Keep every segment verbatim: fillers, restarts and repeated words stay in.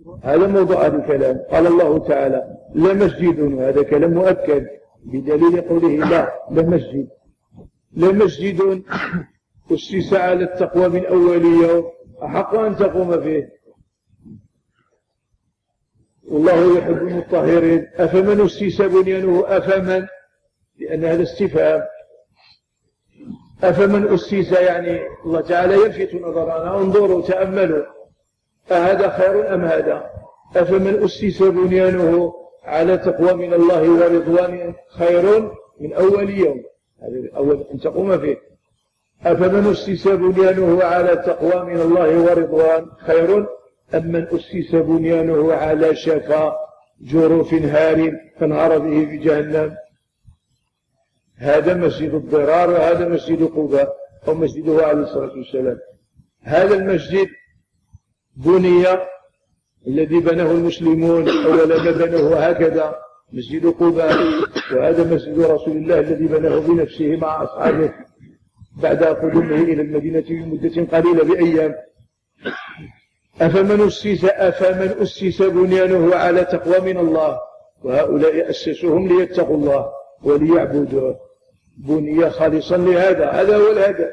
هذا موضوع هذا الكلام. قال الله تعالى لمسجد، وهذا كلام مؤكد بدليل قوله لا لمسجد، لمسجد أسس على التقوى من أول يوم أحق أن تقوم فيه والله يحب المطهرين. أفمن أسس بنيانه، أفمن، لأن هذا استفهام، أفمن أسس يعني الله تعالى يلفت نظرنا، انظروا تأملوا أهذا خير أم هذا؟ أفمن أسس بنيانه على تقوى من الله ورضوان خير من أول يوم، هذا أول أن تقوم فيه. أفمن أسس بنيانه على تقوى من الله ورضوان خير أم من أسس بنيانه على شفا جرف هار فانهار به في جهنم. هذا مسجد الضرار وهذا مسجد قباء أو مسجده عليه الصلاة والسلام. هذا المسجد بني الذي بناه المسلمون أولا ما بنوه هكذا مسجد قباء، وهذا مسجد رسول الله الذي بناه بنفسه مع أصحابه بعد قدومه إلى المدينة بمدة قليلة بأيام. أفمن أسس أفمن أسس بنيانه على تقوى من الله، وهؤلاء أسسوهم ليتقوا الله وليعبدوه، بني خالصا لهذا، هذا هو الهدف،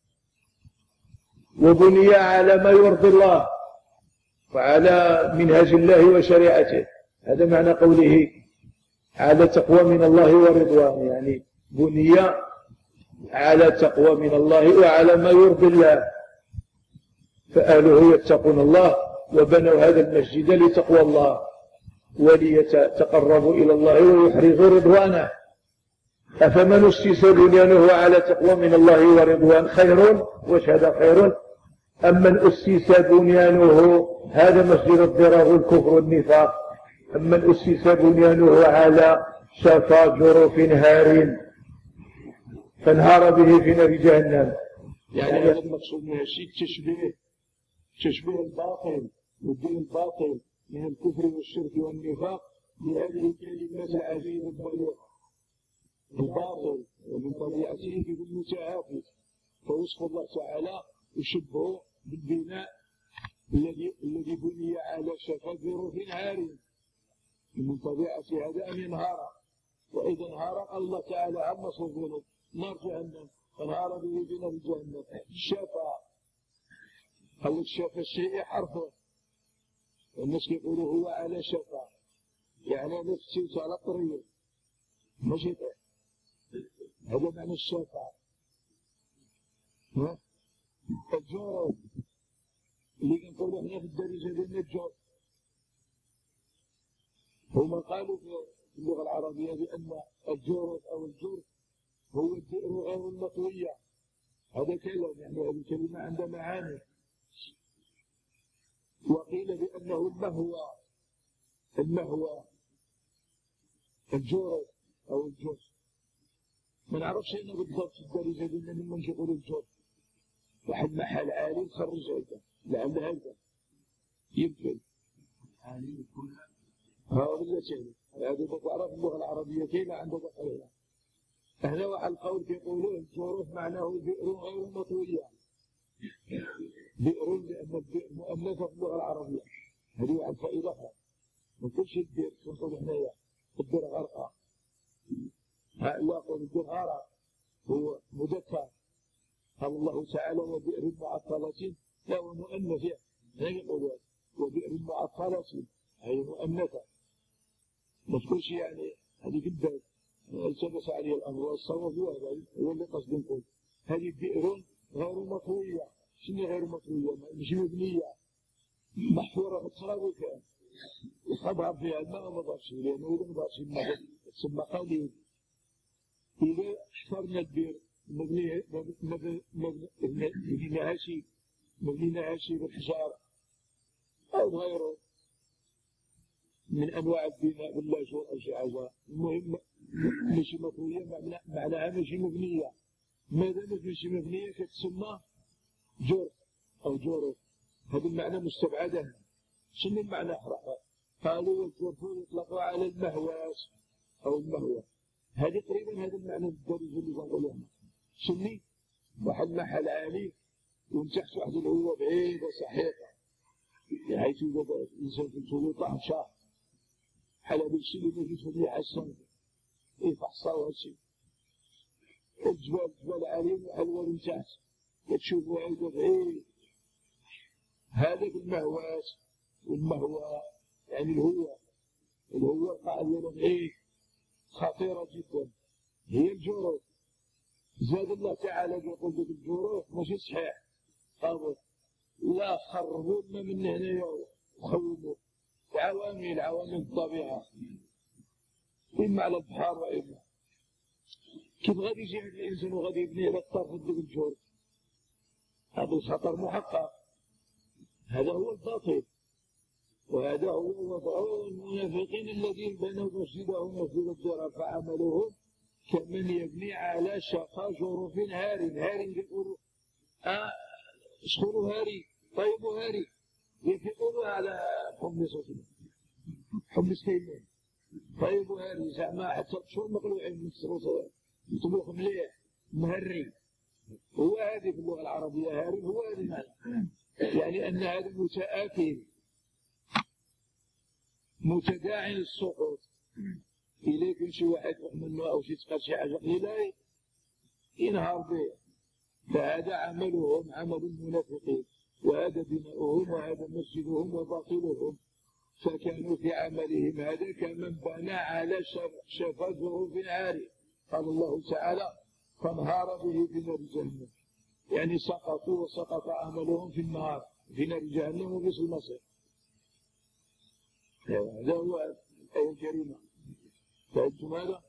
وبني على ما يرضي الله وعلى منهج الله وشريعته. هذا معنى قوله على تقوى من الله ورضوان، يعني بني على تقوى من الله وعلى ما يرضي الله، فأهله يتقون الله وبنوا هذا المسجد لتقوى الله وليتقربوا إلى الله ويحرزوا رضوانه. أفمن أسس بنيانه على تقوى من الله ورضوان خير، وش هذا خير؟ أم من أسس بنيانه، هذا مسجد الضرار والكفر والنفاق، أم من أسس بنيانه على شفا جرف هار فانهار به في نار جهنم. يعني هذا المقصود من الشيء تشبيه تشبيه الباطل والدين الباطل من الكفر والشرك والنفاق بهذه الكلمات العزيزة البليغة. الباطل ومن طبيعته في المتعافي، فوصف الله تعالى يشبهه بالبناء الذي الذي بني على شفا جرف هار، من طبيعة هذا أن ينهار، وإذا انهار الله تعالى عن مصيره نار جهنم فانهار به في نار جهنم. شفا أو شفا الشيء حرفه، الناس يقولوا هو على شفا، يعني نفسه على الطريق ماشي، هذا معنى الشفا. الجرف اللي كنقولوا احنا في الدارجة ديالنا الجرف، هما قالوا في اللغة العربية بأن الجرف أو الجرف هو البئر غير المطوية. هذا كلام، يعني هذه الكلمة عندها معاني. وقيل بأنه المهوى المهوى الجرف أو الجرف، ما نعرفش أنه بالضبط في الدارجة ديالنا ممن يقولوا الجرف، واحد محل عالي خرج هذا لعل هذا يمكن عالي يكون ها ولا شيء. هذا تعرف اللغة العربية كيف عندها بقرية. هنا واحد القول كيقولوا الجرف معناه بئر غير مطوية، بئر لأن البئر مؤنثة في اللغة العربية. هذه واحد فائدة أخرى، ما كلش البئر كنقول حنايا البئر غرقة، لا أقول البئر غرق هو مذكر. قال الله تعالى وبئر معطلة، لا هو مؤنث، يعني يقولوا وبئر معطلة هي مؤنثة، ما تقولش يعني هذه جدا التبس عليه الأمر والصواب هو اللي قصد نقول هذه بئر غير مطوية. شنو غير مطوية؟ مش مبنية، محفورة في التراب وكان يخبر فيها الماء ما ضافش، لأنه إذا ما ضافش الماء تسمى قليل. إذا احترنا البئر مبنية مبنيها شيء مبنيها شيء بالحجارة أو غيره من أنواع البناء باللاجور أو شيء عزاء، المهم مش مطوية معناها مش مبنية. ما دامت مش مبنية كتسمى جرف أو جرف، هذا المعنى مستبعدة. شنو المعنى أخرى؟ قالوا الجرف يطلق على المهواس أو المهوى، هذه تقريبا هذا المعنى الدارجة اللي بنقولها. شني واحد محل عالي ومن تحت واحد الهوة بعيدة سحيقة، بحيث يبدأ الإنسان في الجو طعم شهر حال هذا الشيء اللي يجي في يحسن إيه فحصاو هادشي. الجبال جبال عاليين وحلوة من تحت كتشوفوا هيدا بعيد. هذاك المهوات والمهوى يعني الهوة الهوة القاع ديالها بعيد خطيرة جدا هي الجروح. زاد الله تعالى يقول لك الجروح ماشي صحيح أبو لا خربوا لنا من هنايا وخوموا عوامل عوامل الطبيعة إما على البحر وإما كيف غادي يجي عند الإنسان وغادي يبني على الطرف ديال الجور. هذا الخطر محقق. هذا هو الباطل وهذا هو وضع المنافقين الذين بنوا مسجدهم مسجد الضرار فعملوهم كمن يبني على شفا جرف هار. هار يقولوا اه اشخروا هاري طيبوا هاري يقولوا على حمص حمص كيلين طيبوا هاري زعما حتى شو مقلوعين مكسروا يطبخ مليح مهري. هو هذه في اللغة العربية هاري هو هذه المعنى يعني أن هذا متآكل متداعي للسقوط. إليك شي واحد منه أو شي تقال شي حاجة قليلة ينهار به. فهذا عملهم عمل المنافقين وهذا بناؤهم وهذا مسجدهم وباطلهم. فكانوا في عملهم هذا كمن بنى على شفا جرف عاري. قال الله تعالى فانهار به في نار جهنم يعني سقطوا وسقط عملهم في النار في نار جهنم وبئس المصير. هذا هو الآية الكريمة. فهمتم هذا؟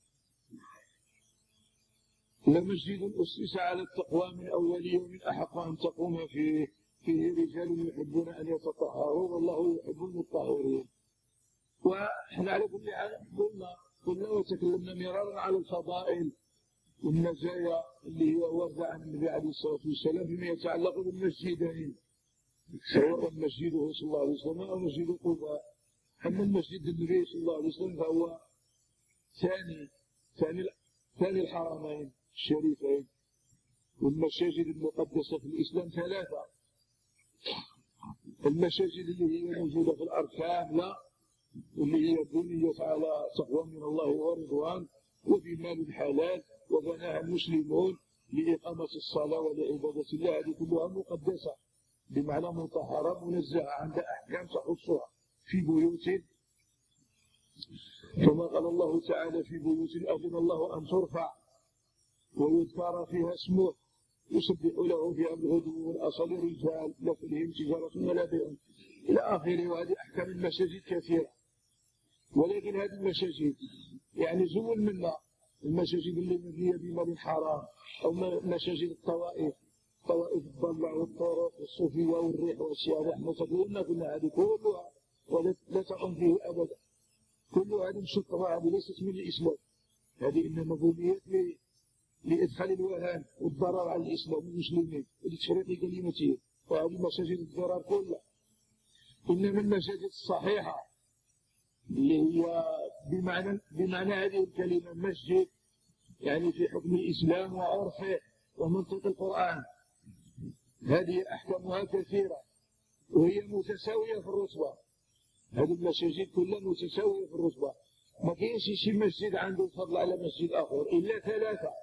لمسجد أسس على التقوى من أول يوم أحق أن تقوم فيه فيه رجال يحبون أن يتطهروا والله يحب المطهرين. ونحن على كل حال قلنا قلنا وتكلمنا مرارا على الفضائل والمزايا اللي هي واردة عن النبي عليه الصلاة والسلام فيما يتعلق بالمسجدين سواء مسجده صلى الله عليه وسلم أو مسجد قباء. أما المسجد النبي صلى الله عليه وسلم فهو ثاني ثاني ثاني الحرمين الشريفين. والمساجد المقدسة في الإسلام ثلاثة. المساجد اللي هي موجودة في الأرض كاملة واللي هي بنيت على تقوى من الله ورضوان وفي مال حلال وبناها المسلمون لإقامة الصلاة ولعبادة الله. هذه كلها مقدسة بمعنى مطهرة منزهة عندها أحكام تخصها في بيوت كما قال الله تعالى في بيوت أذن الله أن ترفع ويذكر فيها اسمه يسبح له فيها بالغدو والأصل رجال لا تلهيهم تجارة ولا بيع إلى آخره. وهذه أحكام المساجد كثيرة. ولكن هذه المساجد يعني زول منا المساجد اللي مبنية بمال حرام أو مساجد الطوائف طوائف الضلع والطرق والصوفية والريح والشارع مثلا قلنا هذه كلها ولا تقوم فيه أبدا. كل هذه الشطرة هذه ليست من الإسلام. هذه إنما بنيت لإدخال الوهن والضرر على الإسلام والمسلمين ولتشريط كلمته. وهذه مساجد الضرار كلها. إنما المساجد الصحيحة اللي هي بمعنى بمعنى هذه الكلمة مسجد يعني في حكم الإسلام وعرفه ومنطق القرآن هذه أحكامها كثيرة وهي متساوية في الرتبة. هذه المساجد كلها متساوية في الرتبة. ما كاينش شي مسجد عنده الفضل على مسجد آخر إلا ثلاثة.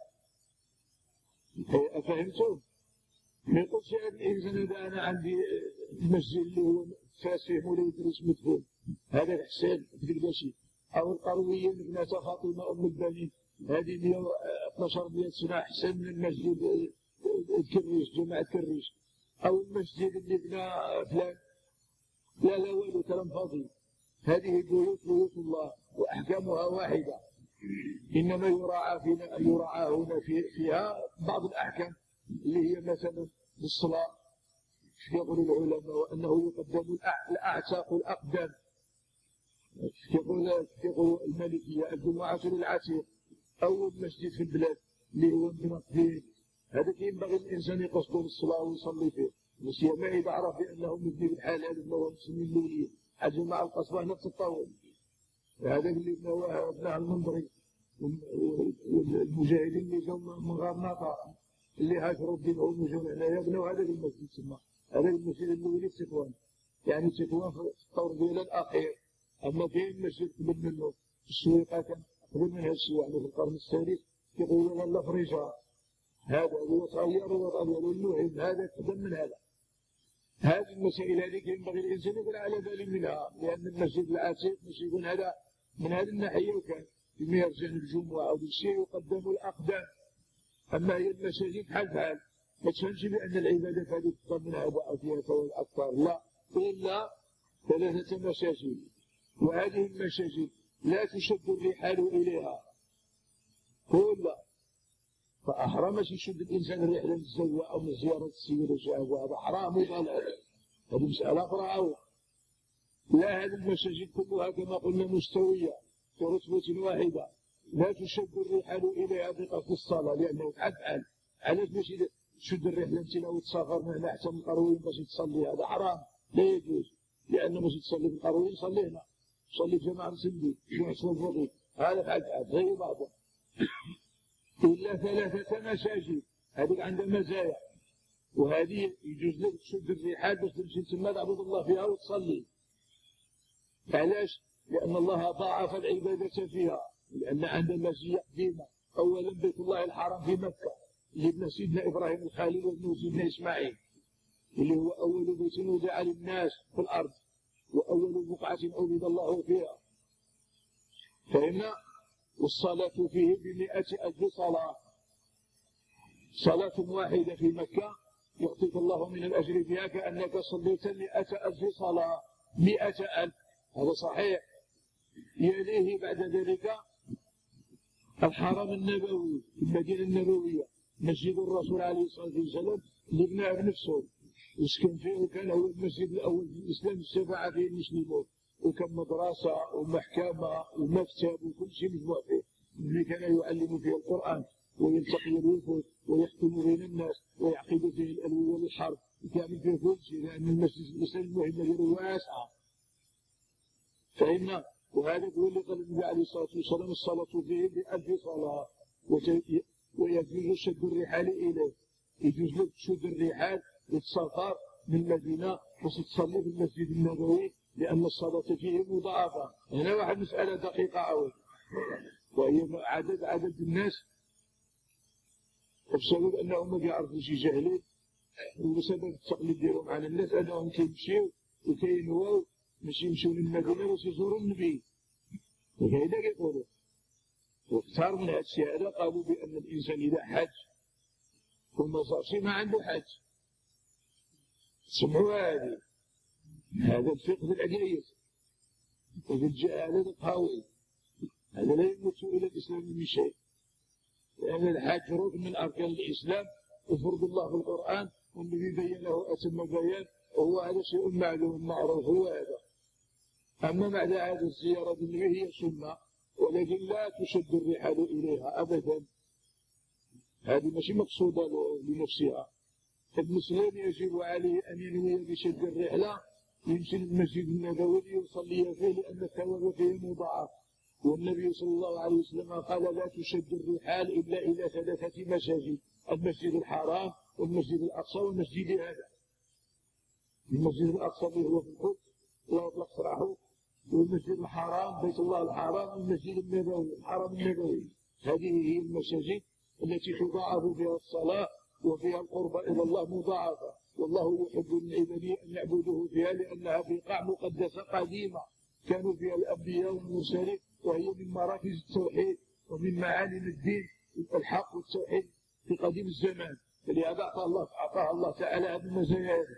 أفهمتم؟ ما يقولش هذا الإنسان هذا أنا عندي المسجد اللي هو فاسح ولا يدرس مدفون هذا الحسين في شيء أو القرويين ابنة فاطمة أم البنين هذه مئة واثناشر مئة سنة أحسن من المسجد الكريش جماعة كريش أو المسجد اللي بنى فلان. لا لا والو كلام فاضي. هذه بيوت بيوت الله وأحكامها واحدة. إنما يراعى فينا يراعى هنا في فيها بعض الأحكام اللي هي مثلا بالصلاة يقول العلماء وأنه يقدم الأعتاق الأقدام. يقول يقول المالكية الجمعة للعتيق أول مسجد في البلاد اللي هو المنقذين هذا ينبغي الإنسان يقصد الصلاة ويصلي فيه. مش ما إذا عرف بأنه مبني بالحلال أنه مسلمين الأولين حاجة مع القصبة نفس الطاول. هذا اللي بناه ابناء المنظري والمجاهدين اللي جاوا من غرناطة اللي هاجروا الدين هم جاوا هنايا بنوا هذا المسجد سما هذا المسجد الأولي في تطوان. يعني تكون في الطور ديال الأخير. أما كاين مسجد قبل منه في السويقة كان قبل من هذا الشيء، يعني في القرن السادس يقولون الله فريجة، هذا هو تغير وتغير. المهم هذا قدم من هذا. هذه المسائل هذه ينبغي الإنسان يكون على بال منها، لأن المسجد العتيق مش يكون هذا من هذه الناحية، وكان فيما يرجع الجمعة أو بالشيء يقدم الأقدام. أما هي المساجد حال بحال، ما تفهمش بأن العبادة هذه تقدم من هذا أو فيها فوائد أكثر، لا، إلا ثلاثة مساجد، وهذه المساجد لا تشد الرحال إليها كلها. فأحرم يشد الإنسان الرحلة من الزاوية أو من زيارة السيد وشعب، وهذا حرام وضلال، هذه مسألة أخرى. أو لا، هذه المساجد كلها كما قلنا مستوية في رتبة واحدة، لا تشد الرحال إليها بقصد الصلاة، لأنه أفعل. علاش باش تشد الرحلة أنت لو تسافر من هنا حتى من القرويين باش تصلي؟ هذا حرام، لا يجوز، لأنه باش تصلي في القرويين صلي هنا، صلي في جماعة مسلمين جماعة الفقيه، هذا فعل غير بعضه. إلا ثلاثة مساجد، هذيك عندها مزايا، وهذه يجوز لك تشد الرحال باش تمشي تما تعبد الله فيها وتصلي. علاش؟ لأن الله ضاعف العبادة فيها، لأن عندها مزية قديمة. أولا بيت الله الحرام في مكة اللي ابن سيدنا إبراهيم الخليل وابن سيدنا إسماعيل، اللي هو أول بيت وضع للناس في الأرض، وأول بقعة عبد الله فيها. فهمنا؟ والصلاة فيه بمئة ألف صلاة، صلاة واحدة في مكة يعطيك الله من الأجر فيها كأنك صليت مئة ألف صلاة. مئة ألف هذا صحيح. يليه بعد ذلك الحرم النبوي في المدينة النبوية، مسجد الرسول عليه الصلاة والسلام اللي بناه بنفسه وسكن فيه، وكان هو المسجد الأول في الإسلام استفاع فيه المسلمون، وكان مدرسة ومحكمة ومكتب وكل شيء مجموع فيه، اللي كان يعلم فيه القرآن ويلتقي الوفود ويحكم بين الناس ويعقد فيه الألوية والحرب، ويعمل فيه كل شيء، لأن المسجد الإسلامي المهمة ديالو واسعة. فإن وهذا هو اللي قال النبي عليه الصلاة والسلام الصلاة فيه بألف صلاة، ويجوز شد الرحال إليه. يجوز لك تشد الرحال للسفر من المدينة باش تصلي في المسجد النبوي، لأن الصلاة فيه مضاعفة. هنا واحد مسألة دقيقة أوي، وهي عدد عدد الناس بسبب أنهم ما يعرفوش جاهلين، وبسبب التقليد ديالهم على الناس أنهم كيمشيو وكينواو باش يمشيو للمدينة باش يزوروا النبي، وهكذا كيقولوا. واختار من هذا الشيء هذا قالوا بأن الإنسان إذا حج وما صارش ما عنده حج، سمعوا هذه هذا الفقه العقيد وفي الجهالة القوي، هذا لا يمت إلى الإسلام من شيء، لأن الحج ركن من أركان الإسلام وفرض الله في القرآن، والنبي بين له أتم بيان، وهو هذا شيء معلوم معروف هو هذا. أما بعد هذه الزيارة النبي هي سنة، ولكن لا تشد الرحال إليها أبدا، هذه ماشي مقصودة لنفسها. المسلم يجب عليه أن ينوي بشد الرحلة يمشي للمسجد النبوي يصلي فيه، لأن الثواب فيه مضاعف. والنبي صلى الله عليه وسلم قال لا تشد الرحال إلا إلى ثلاثة مساجد: المسجد الحرام والمسجد الأقصى والمسجد هذا. المسجد الأقصى اللي هو في القدس لا يطلق سراحه، والمسجد الحرام بيت الله الحرام والمسجد النبوي الحرم النبوي. هذه هي المساجد التي تضاعف فيها الصلاة وفيها القرب إلى الله مضاعفة، والله يحب من عباده أن يعبدوه فيها، لأنها بقاع مقدسة قديمة كانوا فيها الأنبياء والمرسلين، وهي من مراكز التوحيد ومن معالم الدين الحق والتوحيد في قديم الزمان، فلهذا أعطاها الله أعطاها الله تعالى هذه المزايا هذه.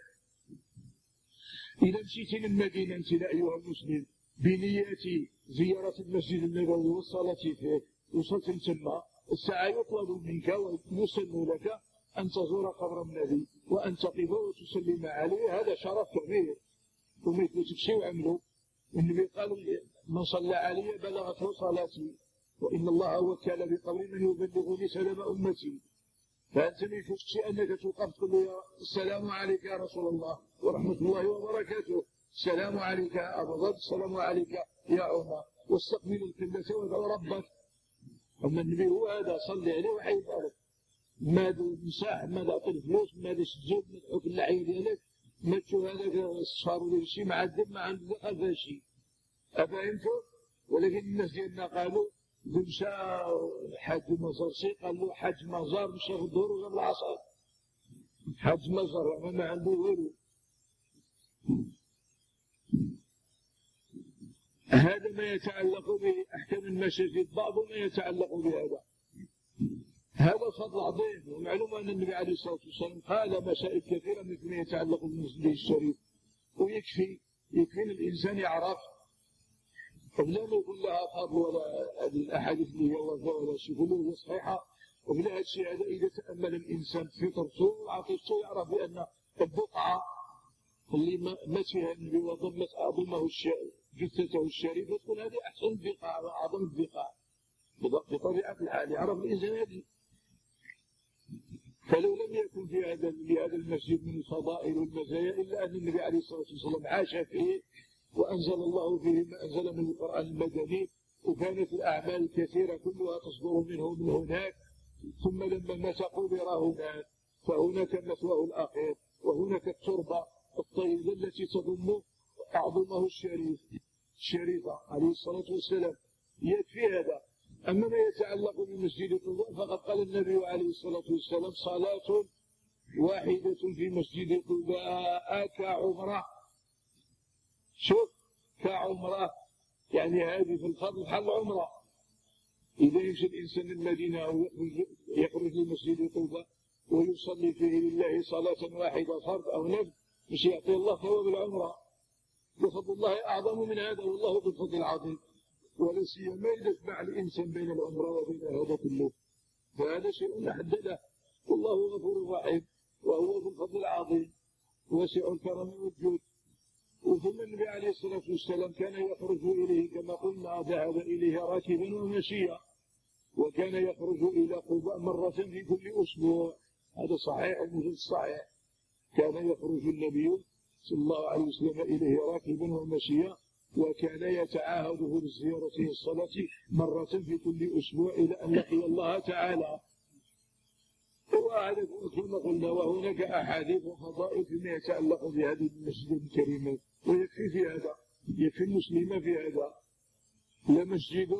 إذا مشيت للمدينة أنت أيها المسلم بنية زيارة المسجد النبوي والصلاة فيه، وصلت ثم الساعة يطلب منك ويسن لك أن تزور قبر النبي وأن تقف وتسلم عليه، هذا شرف كبير وما يتمشي وعمله. النبي قال من صلى علي بلغته صلاتي، وإن الله وكل بقبر من يبلغني سلام أمتي. فأنت ما يفوتش أنك توقف تقول له السلام عليك يا رسول الله ورحمة الله وبركاته، السلام عليك يا أبا ضر، السلام عليك يا عمر، واستقبل القبلة وادعو ربك. أما النبي هو هذا صلي عليه وحيبارك، ماذا مساح، ماذا أعطي الفلوس، ماذا سجد، ماذا حكم اللعين ديالك، ماتوا هذاك صاروا لي شي معذب ما عنده دخل شيء أفهمتوا؟ ولكن الناس ديالنا قالوا مشى حاج مزار شي قال له حاج مزار مشى في الدور وجاب العصا حاج مزار ما عنده والو. هذا ما يتعلق بأحكام المساجد، بعض ما يتعلق بهذا. هذا فضل عظيم، ومعلوم أن النبي عليه الصلاة والسلام قال مسائل كثيرة مثل ما يتعلق بالمسجد الشريف، ويكفي يكفي الإنسان يعرف لا يقول لها فضل ولا هذه الأحاديث اللي هي وفاة ولا شيء، يقولوا هي صحيحة. وبلا هذا الشيء هذا إذا تأمل الإنسان في فطرته وعقيدته يعرف بأن البقعة اللي مات فيها النبي وضمت عظمه جثته الشريفة تكون هذه أحسن البقاع وأعظم البقاع بطبيعة الحال، يعرف الإنسان هذه. فلو لم يكن في هذا لهذا المسجد من الفضائل والمزايا إلا أن النبي عليه الصلاة والسلام عاش فيه وأنزل الله فيه ما أنزل من القرآن المدني، وكانت الأعمال الكثيرة كلها تصدر منه من هناك. ثم لما مات قبر هناك، فهناك مثواه الأخير، وهناك التربة الطيبة التي تضم أعظمه الشريف الشريفة عليه الصلاة والسلام. يكفي هذا. أما ما يتعلق بمسجد قباء فقد قال النبي عليه الصلاة والسلام صلاة واحدة في مسجد قباء كعمرة. شوف كعمرة، يعني هذه في الفضل بحال عمرة. إذا يمشي الإنسان المدينة أو يخرج لمسجد قباء ويصلي فيه لله صلاة واحدة فرض أو نفل مش يعطي الله ثواب العمرة. وفضل الله أعظم من هذا، والله بالفضل العظيم، ولا سيما إذا جمع الإنسان بين العمرة وبين هذا كله، فهذا شيء محدد. والله غفور رحيم، وهو بالفضل العظيم واسع الكرم والجود. وثم النبي عليه الصلاة والسلام كان يخرج إليه كما قلنا، ذهب إليه راكبا ومشيا، وكان يخرج إلى قباء مرة في كل أسبوع. هذا صحيح المثل الصحيح، كان يخرج النبي صلى الله عليه وسلم إليه راكبا ومشيا، وكان يتعاهده بالزيارة والصلاة مرة في كل أسبوع إلى أن لقي الله تعالى. وهذا كما قلنا، وهناك أحاديث وفضائل فيما يتعلق بهذه المسجد الكريمة، ويكفي في هذا، يكفي المسلم في هذا. لمسجد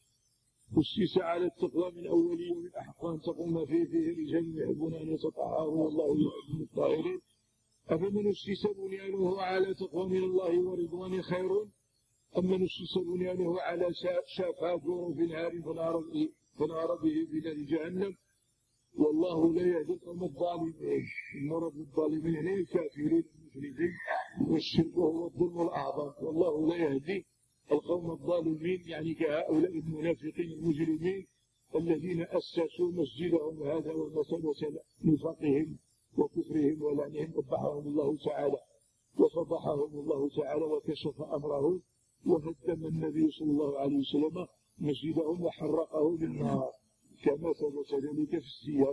أسس على التقوى من أول يوم أحق أن تقوم فيه فيه رجال يحبون أن يتطهروا والله يحب الطاهرين. أفمن أسس بنيانه على تقوى من الله ورضوان خير أم من أسس بنيانه على شافا جور في نهار فنار به في نار جهنم والله لا يهدي القوم الظالمين. المراد بالظالمين هنا الكافرين المشركين، والشرك هو الظلم الأعظم، والله لا يهدي القوم الظالمين، يعني كهؤلاء المنافقين المجرمين الذين أسسوا مسجدهم هذا ومثبة نفاقهم وكفرهم ولعنهم. قبحهم الله تعالى وفضحهم الله تعالى وكشف أمره، وهدم النبي صلى الله عليه وسلم مسجدهم وحرقه بالنار كما ثبت ذلك في السير.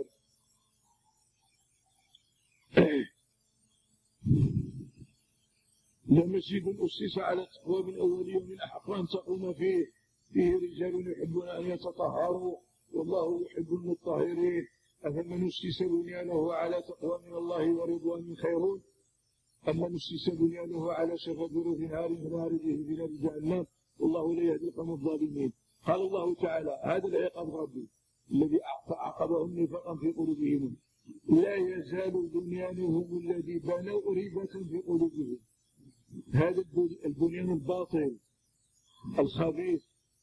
لمسجد أسس على التقوى من أول يوم أحق أن تقوم فيه فيه رجال يحبون أن يتطهروا والله يحب المطهرين. أفمن أسس بنيانه على تقوى من الله ورضوان خير أم من أسس بنيانه على شفا جرف نار نار به بنار جهنم والله لا يهدي القوم الظالمين. قال الله تعالى: هذا العقاب ربي الذي أعقبهم نفاقا في قلوبهم لا يزال بنيانهم الذي بنوا ريبة في قلوبهم. هذا البنيان الباطل الخبيث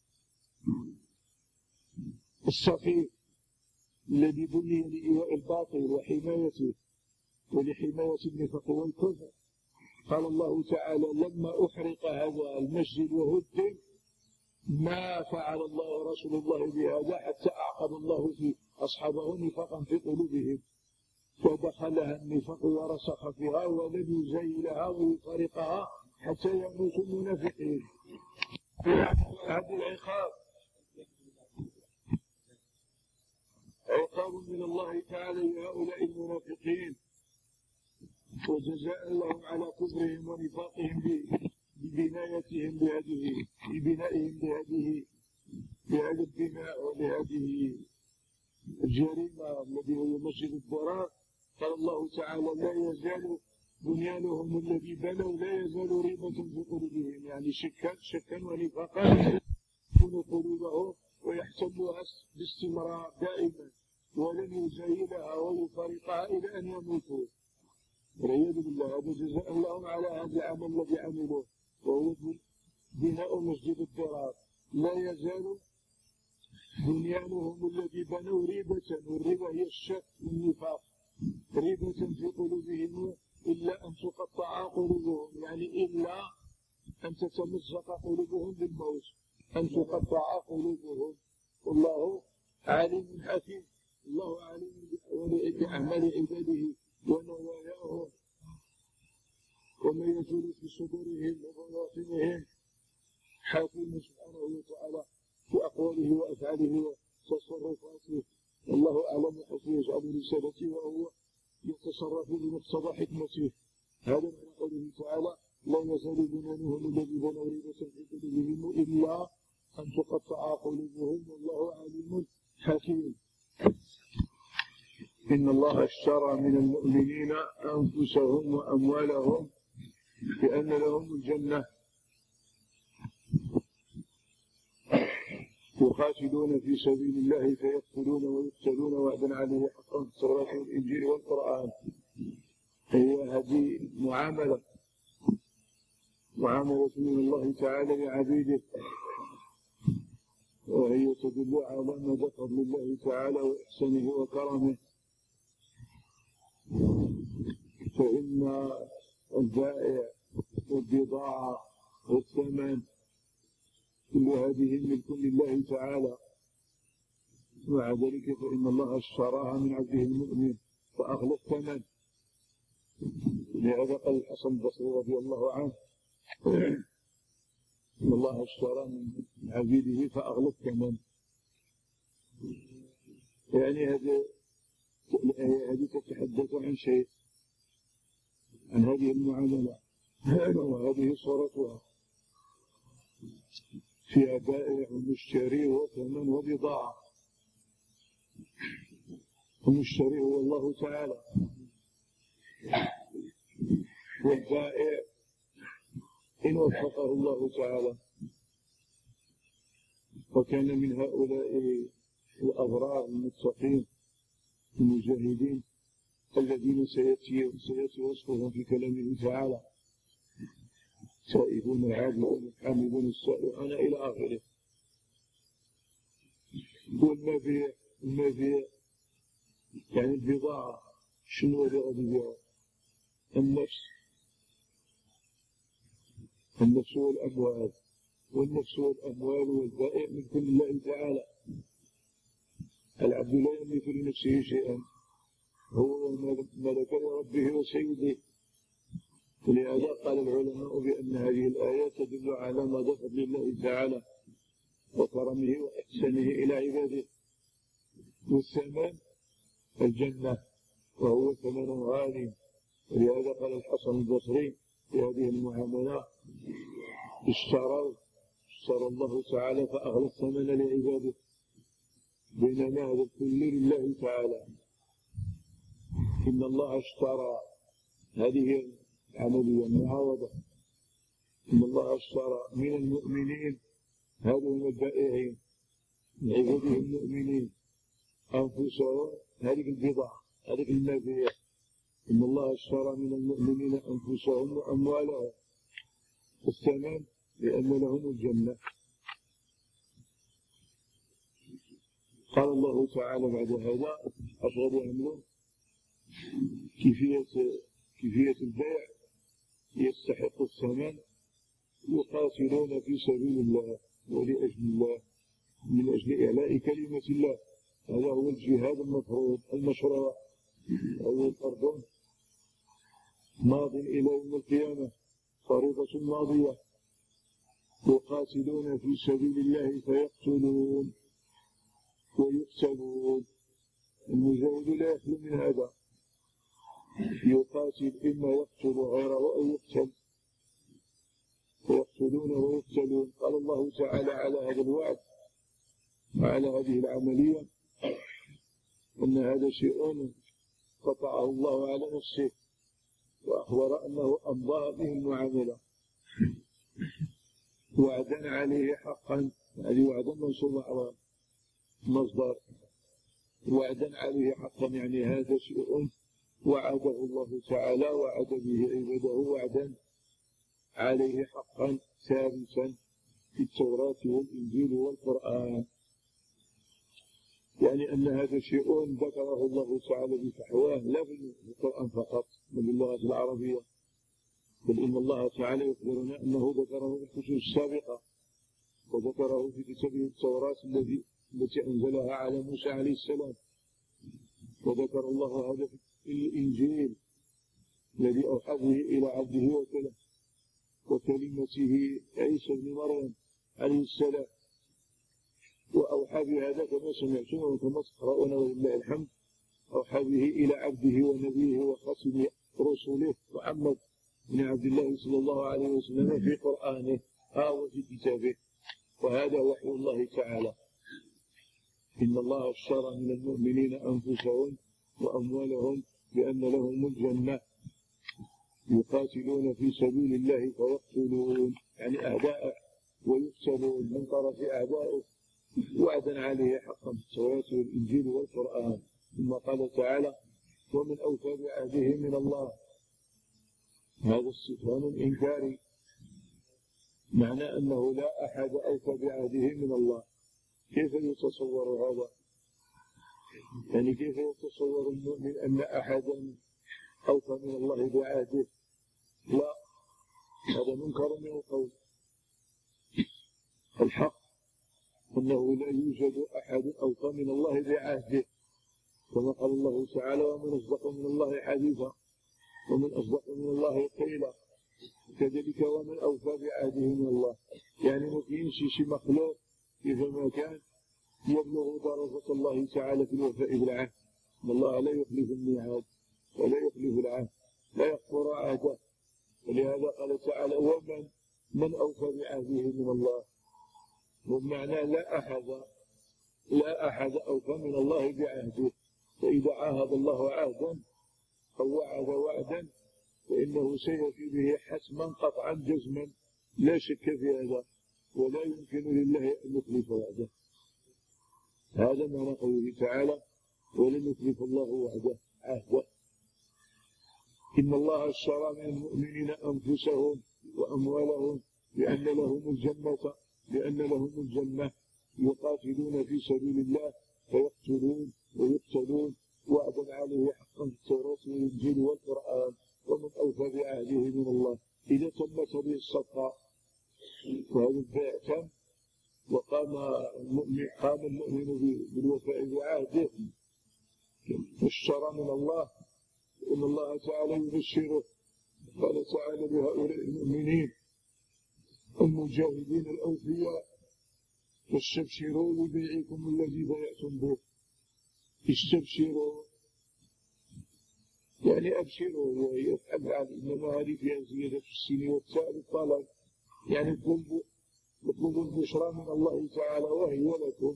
السخيف الذي بني لإيواء الباطل وحمايته ولحماية النفاق والكفر. قال الله تعالى: لما أحرق هذا المسجد وهدم ما فعل الله ورسول الله بهذا حتى أعقب الله في أصحابه نفاقا في قلوبهم، فدخلها النفاق ورسخ فيها ولم يزيلها ويفارقها حتى يموت المنافقين. هذا العقاب عقاب من الله تعالى لهؤلاء المنافقين، وجزاء لهم على كفرهم ونفاقهم ببنايتهم بهذه ببنائهم بهذه بهذا البناء وبهذه الجريمة الذي هو مسجد الضرار. قال الله تعالى: لا يزال بنيانهم الذي بنوا لا يزال ريبة في قلوبهم، يعني شكا شكا ونفاقا يكون قلوبهم ويحتلها باستمرار دائما، ولن يزيلها ويفارقها إلى أن يموتوا والعياذ بالله. هذا جزاء لهم على هذا العمل الذي عملوه، وهو بناء مسجد الضرار. لا يزال بنيانهم الذي بنوا ريبة، والريبة هي الشك والنفاق، ريبة في قلوبهم إلا أن تقطع قلوبهم، يعني إلا أن تتمزق قلوبهم بالموت، أن تقطع قلوبهم. والله عليم حكيم، الله عليم بأعمال عباده ونواياهم وما يجول في صدورهم وبواطنهم، حكيم سبحانه وتعالى في أقواله وأفعاله وتصرفاته. والله أعلم حيث يجعل رسالته وهو يتصرف بمقتضى حكمته. هذا معنى قوله تعالى: لا يزال بنيانهم الذي بنوا ريبة في قلوبهم إلا أن تقطع قلوبهم، والله عليم حكيم. إن الله اشترى من المؤمنين أنفسهم وأموالهم بأن لهم الجنة يقاتلون في سبيل الله فيقتلون ويقتلون وعدا عليه حقا في التوراة والإنجيل والقرآن. هي هذه معاملة معاملة من الله تعالى لعبيده، وهي تدل على مدى فضل الله تعالى وإحسانه وكرمه. فإن البائع والبضاعة والثمن كل هذه ملك لله تعالى، ومع ذلك فإن الله اشتراها من عبده المؤمن فأغلى الثمن. لهذا قال الحسن البصري رضي الله عنه: إن الله اشترى من عبيده فأغلى الثمن. يعني هذه الآية هذه تتحدث عن شيء، عن هذه المعاملة وهذه صورتها، فيها بائع ومشتري وثمن وبضاعة. المشتري هو الله تعالى، والبائع إن وفقه الله تعالى وكان من هؤلاء الأبرار المتقين المجاهدين الذين سيأتي سيأتي وصفهم في كلامه تعالى: التائبون العابدون الحامدون السائحون إلى آخره. والمبيع المبيع يعني البضاعة، شنو اللي غادي يبيعوا؟ النفس النفس والأموال، والنفس والأموال والبائع من كل الله تعالى. العبد لا يملك لنفسه شيئا، هو ملك لربه وسيده. ولهذا قال العلماء بأن هذه الآية تدل على مدى فضل الله تعالى وكرمه وإحسانه إلى عباده. والثمن الجنة، وهو ثمن غالي. ولهذا قال الحسن البصري في هذه المعاملة: اشتروا اشترى الله تعالى فأغلى الثمن لعباده، بينما هذا الكل لله تعالى. إن الله اشترى، هذه عملية معاوضة. إن الله اشترى من المؤمنين، هذول البائعين من عباده المؤمنين، أنفسهم، هذه البضاعة، هذه المبيع. إن الله اشترى من المؤمنين أنفسهم وأموالهم، الثمن لأن لهم الجنة. قال الله تعالى بعد هذا: أشغل يعملون كيفية كيفية البيع، يستحق الثمن، يقاتلون في سبيل الله ولأجل الله من أجل إعلاء كلمة الله. هذا هو الجهاد المفروض المشروع، هو فرض ماض إلى يوم القيامة، فريضة ماضية. يقاتلون في سبيل الله فيقتلون ويقتلون. المجاهد لا يخلو من هذا، يقاتل إما يقتل غيره أو يقتل، فيقتلون ويقتلون. قال الله تعالى على هذا الوعد وعلى هذه العملية أن هذا شيء قطعه الله على نفسه، وأخبر أنه أمضى به المعاملة وعدا عليه حقا. هذه وعدا منصوبة على مصدر، وعدا عليه حقا يعني هذا شيء وعده الله تعالى، وعد به عباده وعدا عليه حقا ثابتا في التوراة والإنجيل والقرآن. يعني أن هذا شيء ذكره الله تعالى بفحواه لا في القرآن فقط بل باللغة العربية، بل إن الله تعالى يخبرنا أنه ذكره في الكتب السابقة، وذكره في كتابه التوراة الذي التي أنزلها على موسى عليه السلام، وذكر الله هذا في الإنجيل الذي أوحى به إلى عبده وكلمته عيسى بن مريم عليه السلام، وأوحى بهذا كما سمعتم وكما تقرؤون ولله الحمد، أوحى به إلى عبده ونبيه وخاتم رسله محمد بن عبد الله صلى الله عليه وسلم في قرآنه أو في كتابه، وهذا وحي الله تعالى. إن الله اشترى من المؤمنين أنفسهم وأموالهم بأن لهم الجنة يقاتلون في سبيل الله فيقتلون يعني أعداء ويقتلون من طرف أعدائه، وعدا عليه حقا في التوراة والإنجيل والقرآن. ثم قال تعالى: ومن أوفى بعهده من الله. هذا استفهام إنكاري، معنى أنه لا أحد أوفى بعهده من الله. كيف يتصور هذا؟ يعني كيف يتصور المؤمن أن أحدا أوفى من الله بعهده؟ لا، هذا منكر من القول. الحق أنه لا يوجد أحد أوفى من الله بعهده، كما قال الله تعالى: ومن أصدق من الله حديثا ومن أصدق من الله قيلا. كذلك ومن أوفى بعهده من الله، يعني ما فيش شي مخلوق كيفما كان يبلغ درجة الله تعالى في الوفاء بالعهد. إن الله لا يخلف الميعاد ولا يخلف العهد، لا يكفر عهده. ولهذا قال تعالى: ومن من أوفى بعهده من الله. والمعنى لا أحد لا أحد أوفى من الله بعهده. فإذا عاهد الله عهدا أو وعد وعدا فإنه سيفي به حتما قطعا جزما، لا شك في هذا، ولا يمكن لله أن يخلف وعده. هذا معنى قوله تعالى: ولن يخلف الله وعده عهده. إن الله اشترى من المؤمنين أنفسهم وأموالهم بأن لهم الجنة بأن لهم الجنة يقاتلون في سبيل الله فيقتلون ويقتلون، وعدا عليه حقا في التوراة والإنجيل والقرآن. ومن أوفى بعهده من الله. إذا تمت هذه الصفقة وهذا البيع تم وقام المؤمن قام المؤمن بالوفاء بعهده واشترى من الله، إن الله تعالى يبشره. قال تعالى بهؤلاء المؤمنين المجاهدين الأوفياء: فاستبشروا ببيعكم الذي بايعتم به. استبشروا يعني أبشروا، وهي أفعل، إنما هذه فيها زيادة في السين والتاء للطلب، يعني اطلبوا البشرى من الله تعالى وهي لكم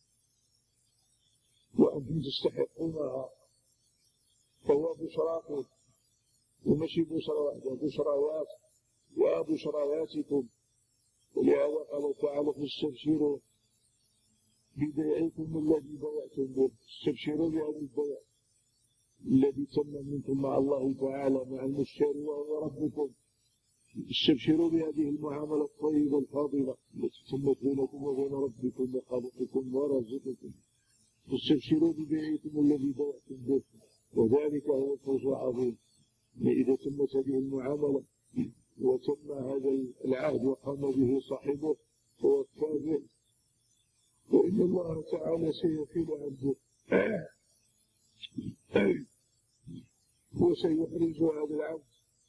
وأنتم تستحقونها، فهو بشراكم ومشي بشرى واحدة، بشريات وبشرياتكم. ولهذا قال تعالى: فاستبشروا ببيعكم الذي بايعتم به. استبشروا بهذا البيع الذي تم منكم مع الله تعالى مع المشتري وهو ربكم. استبشروا بهذه المعاملة الطيبة الفاضلة التي تمت بينكم وبين ربكم وخالقكم ورازقكم. استبشروا ببيعكم الذي بايعتم به، وذلك هو الفوز العظيم. إذا تمت هذه المعاملة وتم هذا العهد وقام به صاحبه ووفى به، وإن الله تعالى سيفيد عبده وسيحرز هذا العبد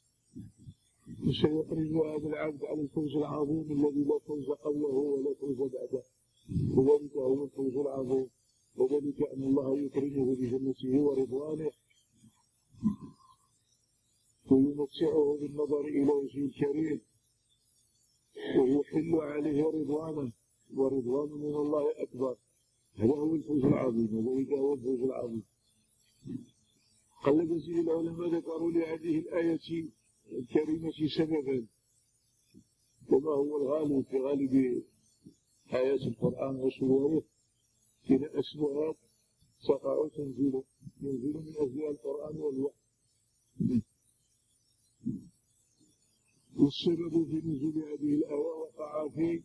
وسيحرز هذا العبد على الفوز العظيم الذي لا فوز قبله ولا فوز بعده، وذلك هو الفوز العظيم. وذلك أن الله يكرمه بجنته ورضوانه ويمتعه بالنظر إلى وجهه الكريم ويحل عليه رضوانه، ورضوان من الله أكبر. هذا هو الفوز العظيم، وذلك هو الفوز العظيم. قلب فيه العلماء ذكروا لهذه الآية الكريمة سببا، كما هو الغالب في غالب آيات القرآن وسوره، إن أسماءات تقع تنزل ينزل من أجلها القرآن والوحي. والسبب في نزول هذه الآية وقع في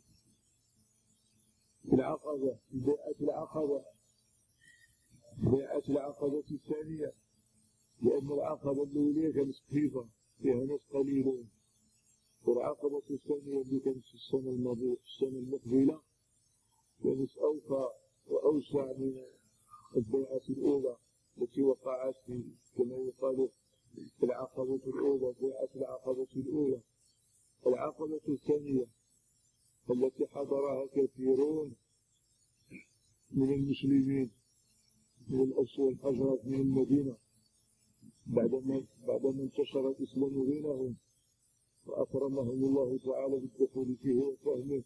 العقبة، في بيعة العقبة، بيعة العقبة الثانية، لأن العقبة الأولى كانت خفيفة فيها ناس قليلون، والعقبة الثانية اللي كانت في السنة الماضية في السنة المقبلة كانت أوفى وأوسع من البيعة الأولى التي وقعت في كما يقال في العقبة الأولى، بيعة العقبة الأولى. العقبة الثانية التي حضرها كثيرون من المسلمين من الأوس والخزرج من المدينة بعدما بعدما انتشر الإسلام بينهم وأكرمهم الله تعالى بالدخول فيه وفهمه،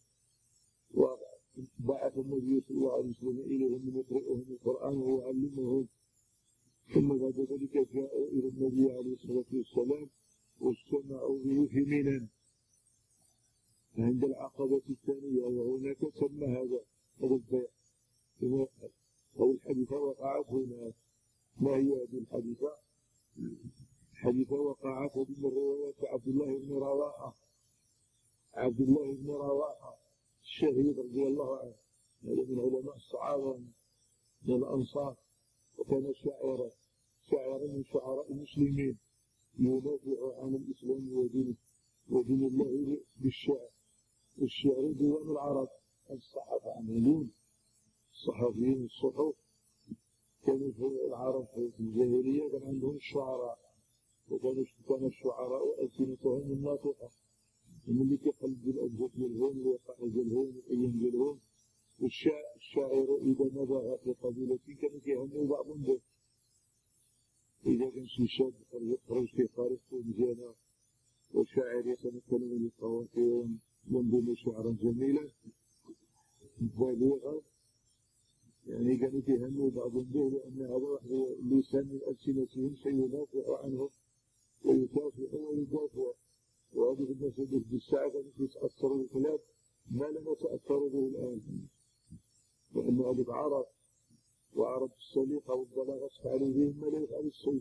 وبعث النبي صلى الله عليه وسلم إليهم من يقرئهم القرآن ويعلمهم، ثم بعد ذلك جاءوا إلى النبي عليه الصلاة والسلام واجتمعوا به في منى عند العقبة الثانية، وهناك تم هذا هذا البيع أو الحادثة وقعت هنا. ما هي هذه الحادثة؟ الحادثة وقعت من رواية عبد الله بن رواحة، عبد الله بن رواحة الشهيد رضي الله عنه، هذا من علماء الصحابة من الأنصار، وكان شاعرا شاعرا من شعراء المسلمين يدافع عن الإسلام ودين ودين الله بالشعر، والشعر ديوان العرب. الصحابة عملون الصحابيين الصحف كانوا في العرب في الجاهلية كان عندهم الشعراء، وكانوا كان الشعراء ألسنتهم الناطقة، ومن كيقلب الأبجد ديالهم الواقع ديالهم الأيام ديالهم. والشاعر إذا نبغ في قبيلته كانوا كيهنوا بعضهم به، إذا كان شي شاب خرج في طريقته مزيانة والشاعر يتمكن من القوافي وينظم شعرا جميلا بالغا، يعني كانوا كيهنوا بعضهم به لأن هذا واحد لسان من ألسنتهم سيدافع عنهم ويكافئ ويدافع. وهذه الناس بالساعة كانوا يتأثروا بالكلام ما لم يتأثروا به الآن، لأن هذه عرب وعرب السليقة والبلاغة تفعلوا بهم ما لا يفعل السيف.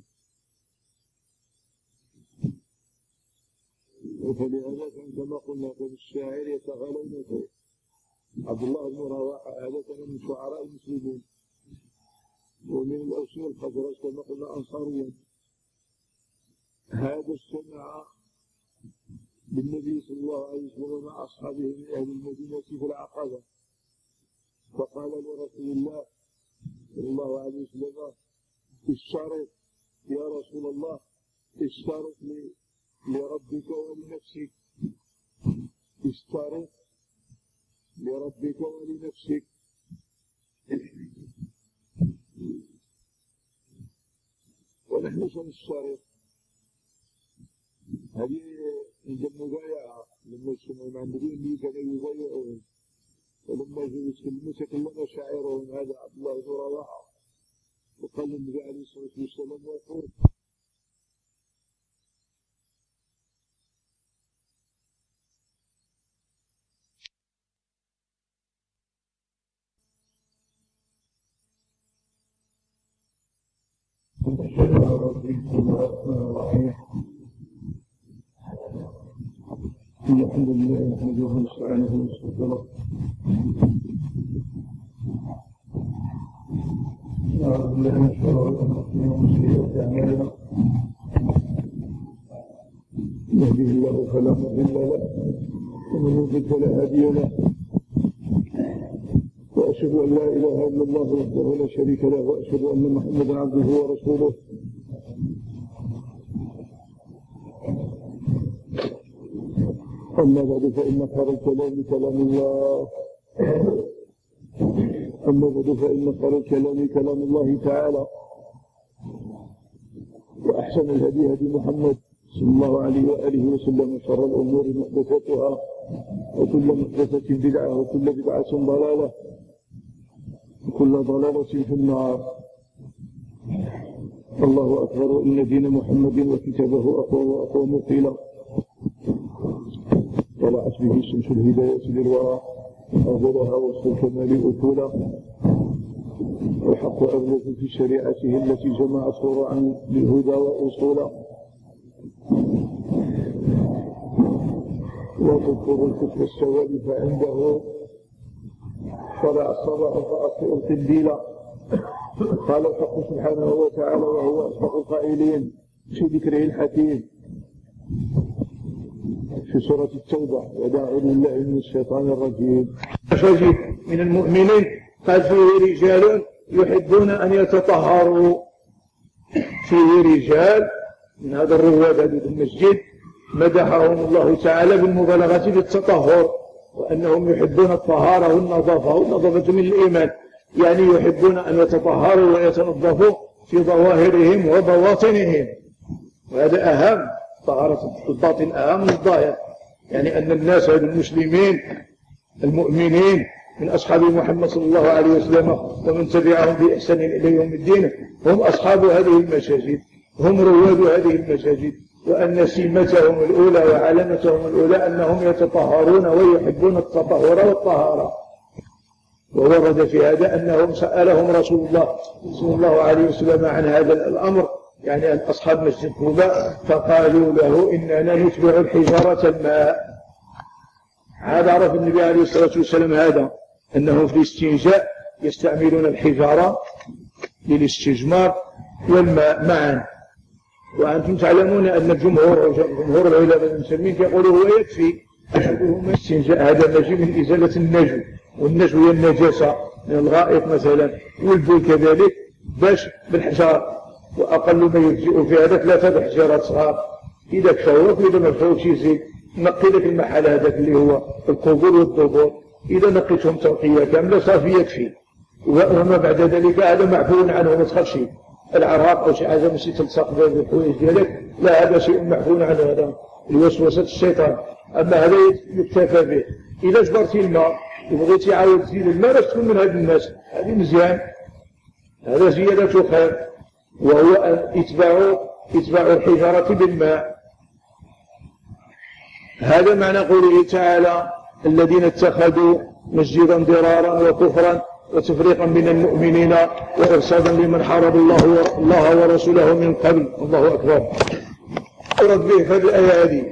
فلهذا كان كما قلنا كان الشاعر يتغالون فيه. عبد الله بن رواحة هذا كان من شعراء المسلمين ومن الأوس والخزرج كما قلنا أنصاريا. هذا اجتمع بالنبي صلى الله عليه وسلم مع أصحابه من أهل المدينة في العقبة، فقال لرسول الله صلى الله عليه وسلم اشترط يا رسول الله، اشترط لربك ولنفسك، اشترط لربك ولنفسك. ونحن سنشترط هذه عند المبايعة لما يجتمعوا مع النبي اللي كانوا يبايعون، ولما يتكلموا تكلم شاعرهم هذا عبد الله بن رواحة، وقال النبي عليه الصلاة والسلام يقول الحمد لله نحمده ونستعينه ونستغفره نعوذ بالله من شرور انفسنا ومن سيئات اعمالنا، يهده الله فلا مضل له ومن يضلل فلا هادي له، واشهد ان لا اله الا الله وحده لا شريك له، واشهد ان محمدا عبده ورسوله. أما بعد فإن خير الكلام كلام الله أما بعد فإن خير الكلام كلام الله تعالى، وأحسن الهدي هدي محمد صلى الله عليه وآله وسلم، وشر الأمور محدثاتها وكل محدثة بدعة وكل بدعة ضلالة وكل ضلالة في النار. الله أكبر. إن دين محمد وكتابه أقوى وأقوى مقيلا، طلعت به شمس الهداية للورى، أظلها وسط الكمال أكولا، والحق أبلغ في شريعته التي جمعت فروعا للهدى وأصولا، وتذكر الكفر السواد فعنده شرع الصباح فأطفئ القنديل. قال الحق سبحانه وتعالى وهو أصدق القائلين في ذكره الحكيم في سورة التوبة: وداعوا بالله من الشيطان الرجيم. فجد من المؤمنين قال فيه رجال يحبون أن يتطهروا، فيه رجال من هذا الرواد في المسجد مدحهم الله تعالى بالمبالغة بالتطهر، وأنهم يحبون الطهارة والنظافة، والنظافة من الإيمان، يعني يحبون أن يتطهروا ويتنظفوا في ظواهرهم وبواطنهم، وهذا أهم، طهارة الباطن أهم من الظاهر، يعني أن الناس المسلمين المؤمنين من أصحاب محمد صلى الله عليه وسلم ومن تبعهم بإحسان إلى يوم الدين هم أصحاب هذه المساجد، هم رواد هذه المساجد، وأن سمتهم الأولى وعلامتهم الأولى أنهم يتطهرون ويحبون التطهر والطهارة. وورد في هذا أنهم سألهم رسول الله صلى الله عليه وسلم عن هذا الأمر، يعني أن أصحاب مسجد قباء، فقالوا له إننا نتبع الحجارة الماء. هذا عرف النبي عليه الصلاة والسلام هذا، أنهم في الاستنجاء يستعملون الحجارة للاستجمار والماء معا. وأنتم تعلمون أن الجمهور جمهور العلماء المسلمين يقولوا هو يكفي أحدهم الاستنجاء، هذا نجي من إزالة النجو، والنجو هي النجاسة من الغائط مثلا، والبول كذلك، باش بالحجار، وأقل ما يجزئ في هذا ثلاثة حجارات صغار، إذا كفاوك وإذا ما كفاوكش يزيد، نقي لك المحل هذاك اللي هو القبور والدبور، إذا نقيتهم تنقية كاملة صافي يكفي. وما بعد ذلك هذا معفو عنه، ما تخافش العراق أو شي حاجة ماشي تلصق بالحوايج ديالك، لا، هذا شيء معفو عنه، هذا الوسوسة الشيطان. أما هذا يكتفى به. إذا جبرتي الماء وبغيتي عاود تزيد الماء باش تكون من هاد الناس، هذه مزيان، هذا زيادة خير، وهو إتباع إتباع الحجارة بالماء. هذا معنى قوله تعالى: الذين اتخذوا مسجدا ضرارا وكفرا وتفريقا بين المؤمنين وإرصادا لمن حارب الله الله ورسوله من قبل. الله أكبر. أرد به في الآية هذه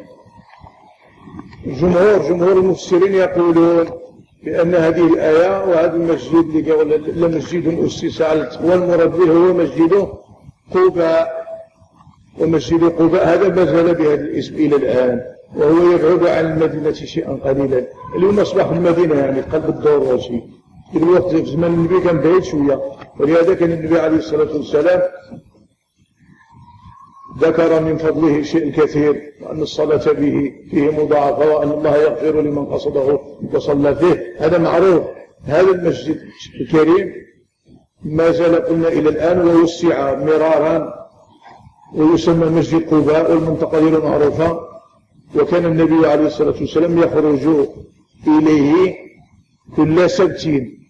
جمهور جمهور المفسرين يقولون بأن هذه الآية وهذا المسجد اللي قال مسجد أسس على التقوى المراد به هو مسجد قباء، ومسجد قباء هذا ما زال بهذا الاسم إلى الآن، وهو يبعد عن المدينة شيئا قليلا. اليوم أصبح المدينة يعني قلب الدور وشيء، في الوقت في زمان النبي كان بعيد شوية، ولهذا كان النبي عليه الصلاة والسلام ذكر من فضله شيء كثير، وأن الصلاة به فيه مضاعفة، وأن الله يغفر لمن قصده وصلى فيه، هذا معروف. هذا المسجد الكريم ما زال قلنا إلى الآن ووسع مرارا، ويسمى مسجد قباء، والمنطقة غير معروفة. وكان النبي عليه الصلاة والسلام يخرج إليه كل سبت،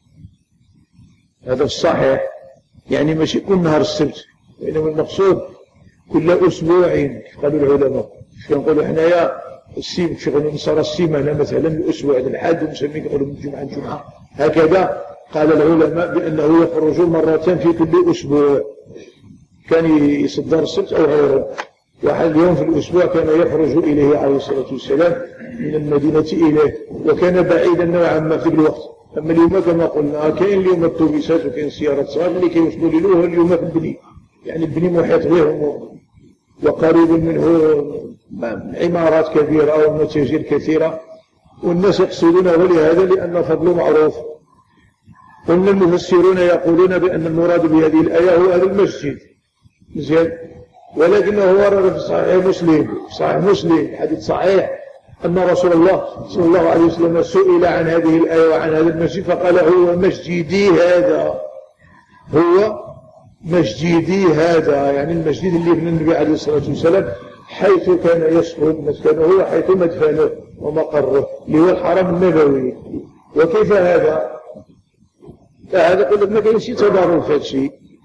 هذا الصحيح، يعني ماشي كل نهار السبت، وإنما المقصود كل أسبوع، قالوا العلماء. يقولوا حنايا السيم شغل نصر السيمانة مثلا الأسبوع الحد ونسميه يقولوا من جمعة جمعة، هكذا قال العلماء بأنه يخرج مرة في كل أسبوع، كان يصدر السبت أو غيره، واحد يوم في الأسبوع كان يخرج إليه عليه الصلاة والسلام من المدينة إليه، وكان بعيدا نوعا ما في الوقت. أما اليوم كما قلنا كاين اليوم التوبيسات وكاين سيارات صغار اللي كيوصلوا له اليوم في البني، يعني البني محيط بهم وقريب منه عمارات كبيرة ومتاجر كثيرة، والناس يقصدونه لهذا لأن فضله معروف. قلنا المفسرون يقولون بأن المراد بهذه الآية هو هذا المسجد، مزيان، ولكنه ورد في صحيح مسلم في صحيح مسلم حديث صحيح أن رسول الله صلى الله عليه وسلم سئل عن هذه الآية وعن هذا المسجد فقال: هو مسجدي هذا، هو مسجدي هذا، يعني المسجد اللي ابن النبي عليه الصلاة والسلام حيث كان يسكن مسكنه وحيث مدفنه ومقره، اللي هو الحرم النبوي. وكيف هذا؟ هذا قلت ما كاينش تضارب في هذا الشيء،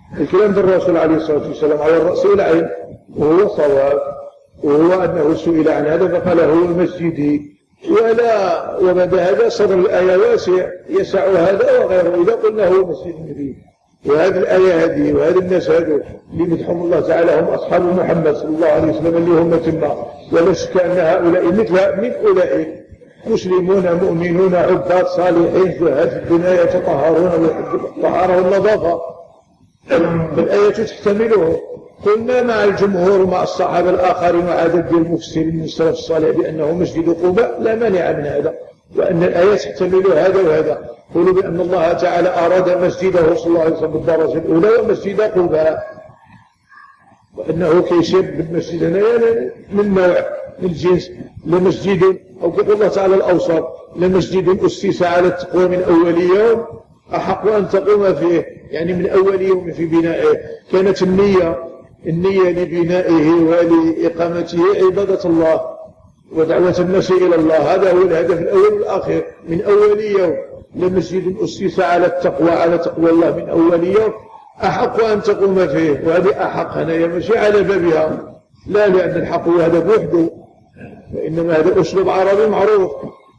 الكلام الرسول عليه الصلاة والسلام على الرأس والعين وهو صواب، وهو أنه سئل عن هذا فقال هو مسجدي، ولا وبعد هذا صدر الآية واسع يسع هذا وغيره إذا قلنا هو مسجد النبي. وهذه الآية هذه وهذا الناس هذو اللي مدحهم الله تعالى هم أصحاب محمد صلى الله عليه وسلم اللي هم تما، ولا شك أن هؤلاء مثل من أولئك مسلمون مؤمنون عباد صالحين زهاد في الدنيا يتطهرون ويحبون الطهارة والنظافة، فالآية تحتمله. قلنا مع الجمهور ومع الصحابة الآخرين وعدد المفسرين من السلف الصالح بأنه مسجد قباء لا مانع من هذا، وأن الآية تحتمل هذا وهذا. قولوا بأن الله تعالى أراد مسجده صلى الله عليه وسلم بالدرجة الأولى ومسجد قباء، وأنه كيشير بالمسجد هنا من نوع من الجنس لمسجد، أو كقول الله تعالى الأوسط لمسجد أسس على التقوى من أول يوم أحق أن تقوم فيه، يعني من أول يوم في بنائه كانت النية النية لبنائه ولإقامته عبادة الله ودعوة الناس إلى الله، هذا هو الهدف الأول والآخر من أول يوم لمسجد أسس على التقوى على تقوى الله من أول يوم أحق أن تقوم فيه. وهذه أحق هنا يمشي على بابها، لا لأن الحق هذا وحده، وإنما هذا أسلوب عربي معروف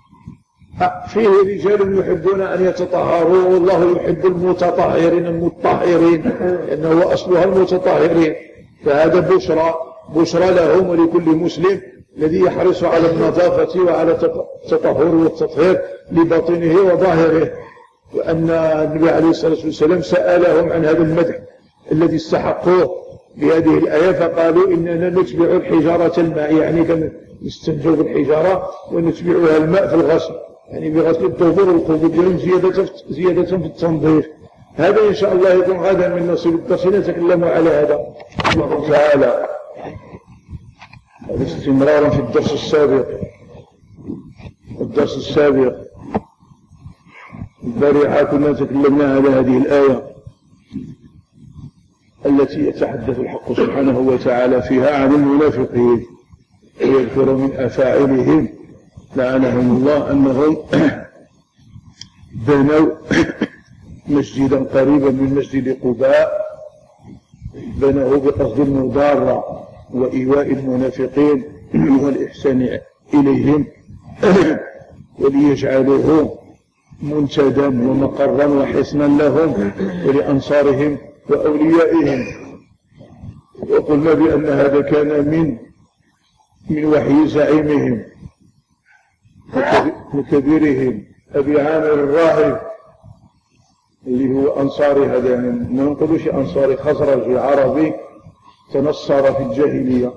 فيه رجال يحبون أن يتطهروا والله يحب المتطهرين المطهرين لأنه أصلها المتطهرين، فهذا بشرى بشرى لهم ولكل مسلم الذي يحرص على النظافة وعلى التطهر والتطهير لباطنه وظاهره. وأن النبي عليه الصلاة والسلام سألهم عن هذا المدح الذي استحقوه بهذه الآية فقالوا إننا نتبع الحجارة الماء، يعني كما نستنجوا بالحجارة ونتبعها الماء في الغسل، يعني بغسل الظهور والقبور زيادة زيادة في التنظيف. هذا إن شاء الله يكون غدا من نصيب الدرس نتكلم على هذا الله تعالى. هذا استمرارا في الدرس السابق الدرس السابق البارحة كنا تكلمنا على هذه الآية التي يتحدث الحق سبحانه وتعالى فيها عن المنافقين ويذكر من أفاعلهم لعنهم الله أنهم بنوا مسجدا قريبا من مسجد قباء، بنوه بقصد المضارة وإيواء المنافقين والإحسان إليهم وليجعلوه منتدى ومقرا وحصنا لهم ولأنصارهم وأوليائهم. وقلنا بأن هذا كان من من وحي زعيمهم وكبيرهم أبي عامر الراهب اللي هو أنصاري، هذا يعني ما نقولوش أنصاري خزرجي عربي تنصر في الجاهلية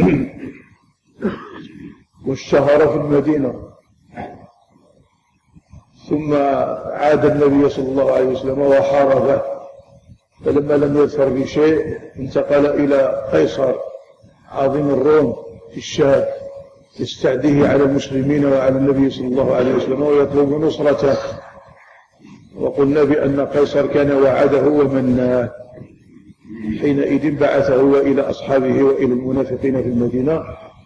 واشتهر في المدينة، ثم عاد النبي صلى الله عليه وسلم وحاربه، فلما لم يظفر بشيء انتقل إلى قيصر عظيم الروم في الشام يستعديه على المسلمين وعلى النبي صلى الله عليه وسلم ويطلب نصرته. وقلنا بأن قيصر كان وعده ومناه، حينئذ بعثه وإلى أصحابه وإلى المنافقين في المدينة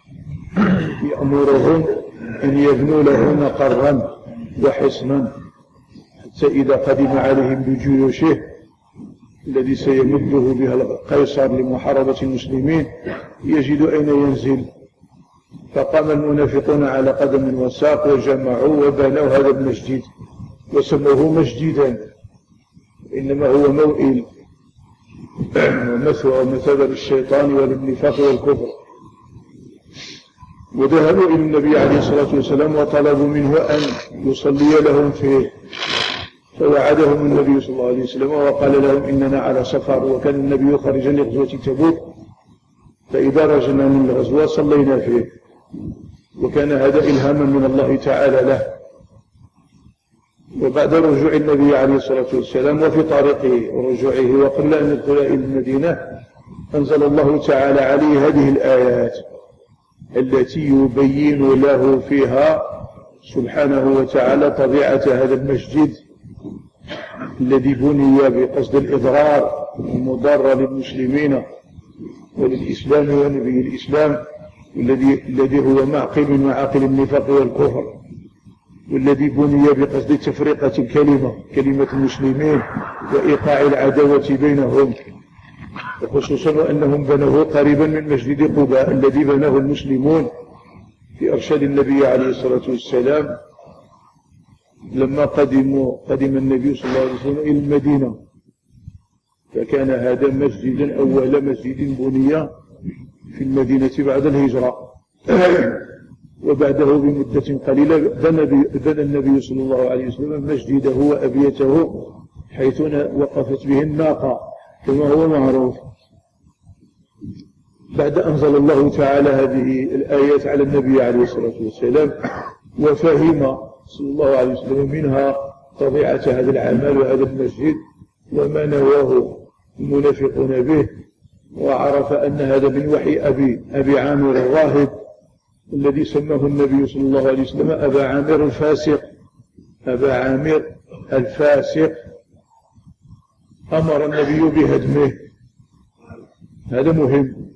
يأمرهم أن يبنوا له مقرا وحصنا حتى إذا قدم عليهم بجيوشه الذي سيمده بها قيصر لمحاربة المسلمين يجد أين ينزل. فقام المنافقون على قدم وساق وجمعوا وبنوا هذا المسجد وسموه مسجدا، إنما هو موئل ومثوى ومثابة للشيطان وللنفاق والكفر. وذهبوا إلى النبي عليه الصلاة والسلام وطلبوا منه أن يصلي لهم فيه، فوعدهم النبي صلى الله عليه وسلم وقال لهم إننا على سفر، وكان النبي خارجا لغزوة تبوك، فإذا رجعنا من الغزوة صلينا فيه، وكان هذا إلهاما من الله تعالى له. وبعد رجوع النبي عليه الصلاة والسلام وفي طريق رجوعه وقبل أن يدخل إلى المدينة أنزل الله تعالى عليه هذه الآيات التي يبين له فيها سبحانه وتعالى طبيعة هذا المسجد الذي بني بقصد الإضرار المضار للمسلمين وللإسلام ونبي الإسلام، الذي الذي هو معقل من معاقل النفاق والكفر، والذي بني بقصد تفرقة الكلمة كلمة المسلمين وإيقاع العداوة بينهم، وخصوصا أنهم بنوه قريبا من مسجد قباء الذي بناه المسلمون في إرشاد النبي عليه الصلاة والسلام لما قدموا قدم النبي صلى الله عليه وسلم إلى المدينة، فكان هذا مسجدا أول مسجد بني في المدينة بعد الهجرة. وبعده بمدة قليلة بنى النبي صلى الله عليه وسلم مسجده وأبيته حيث وقفت به الناقة كما هو معروف. بعد أنزل الله تعالى هذه الآيات على النبي عليه الصلاة والسلام وفهم صلى الله عليه وسلم منها طبيعة هذا العمل وهذا المسجد وما نواه المنافقون به، وعرف أن هذا من وحي أبي, أبي عامر الراهب الذي سماه النبي صلى الله عليه وسلم أبا عامر الفاسق. أبا عامر الفاسق أمر النبي بهدمه. هذا مهم.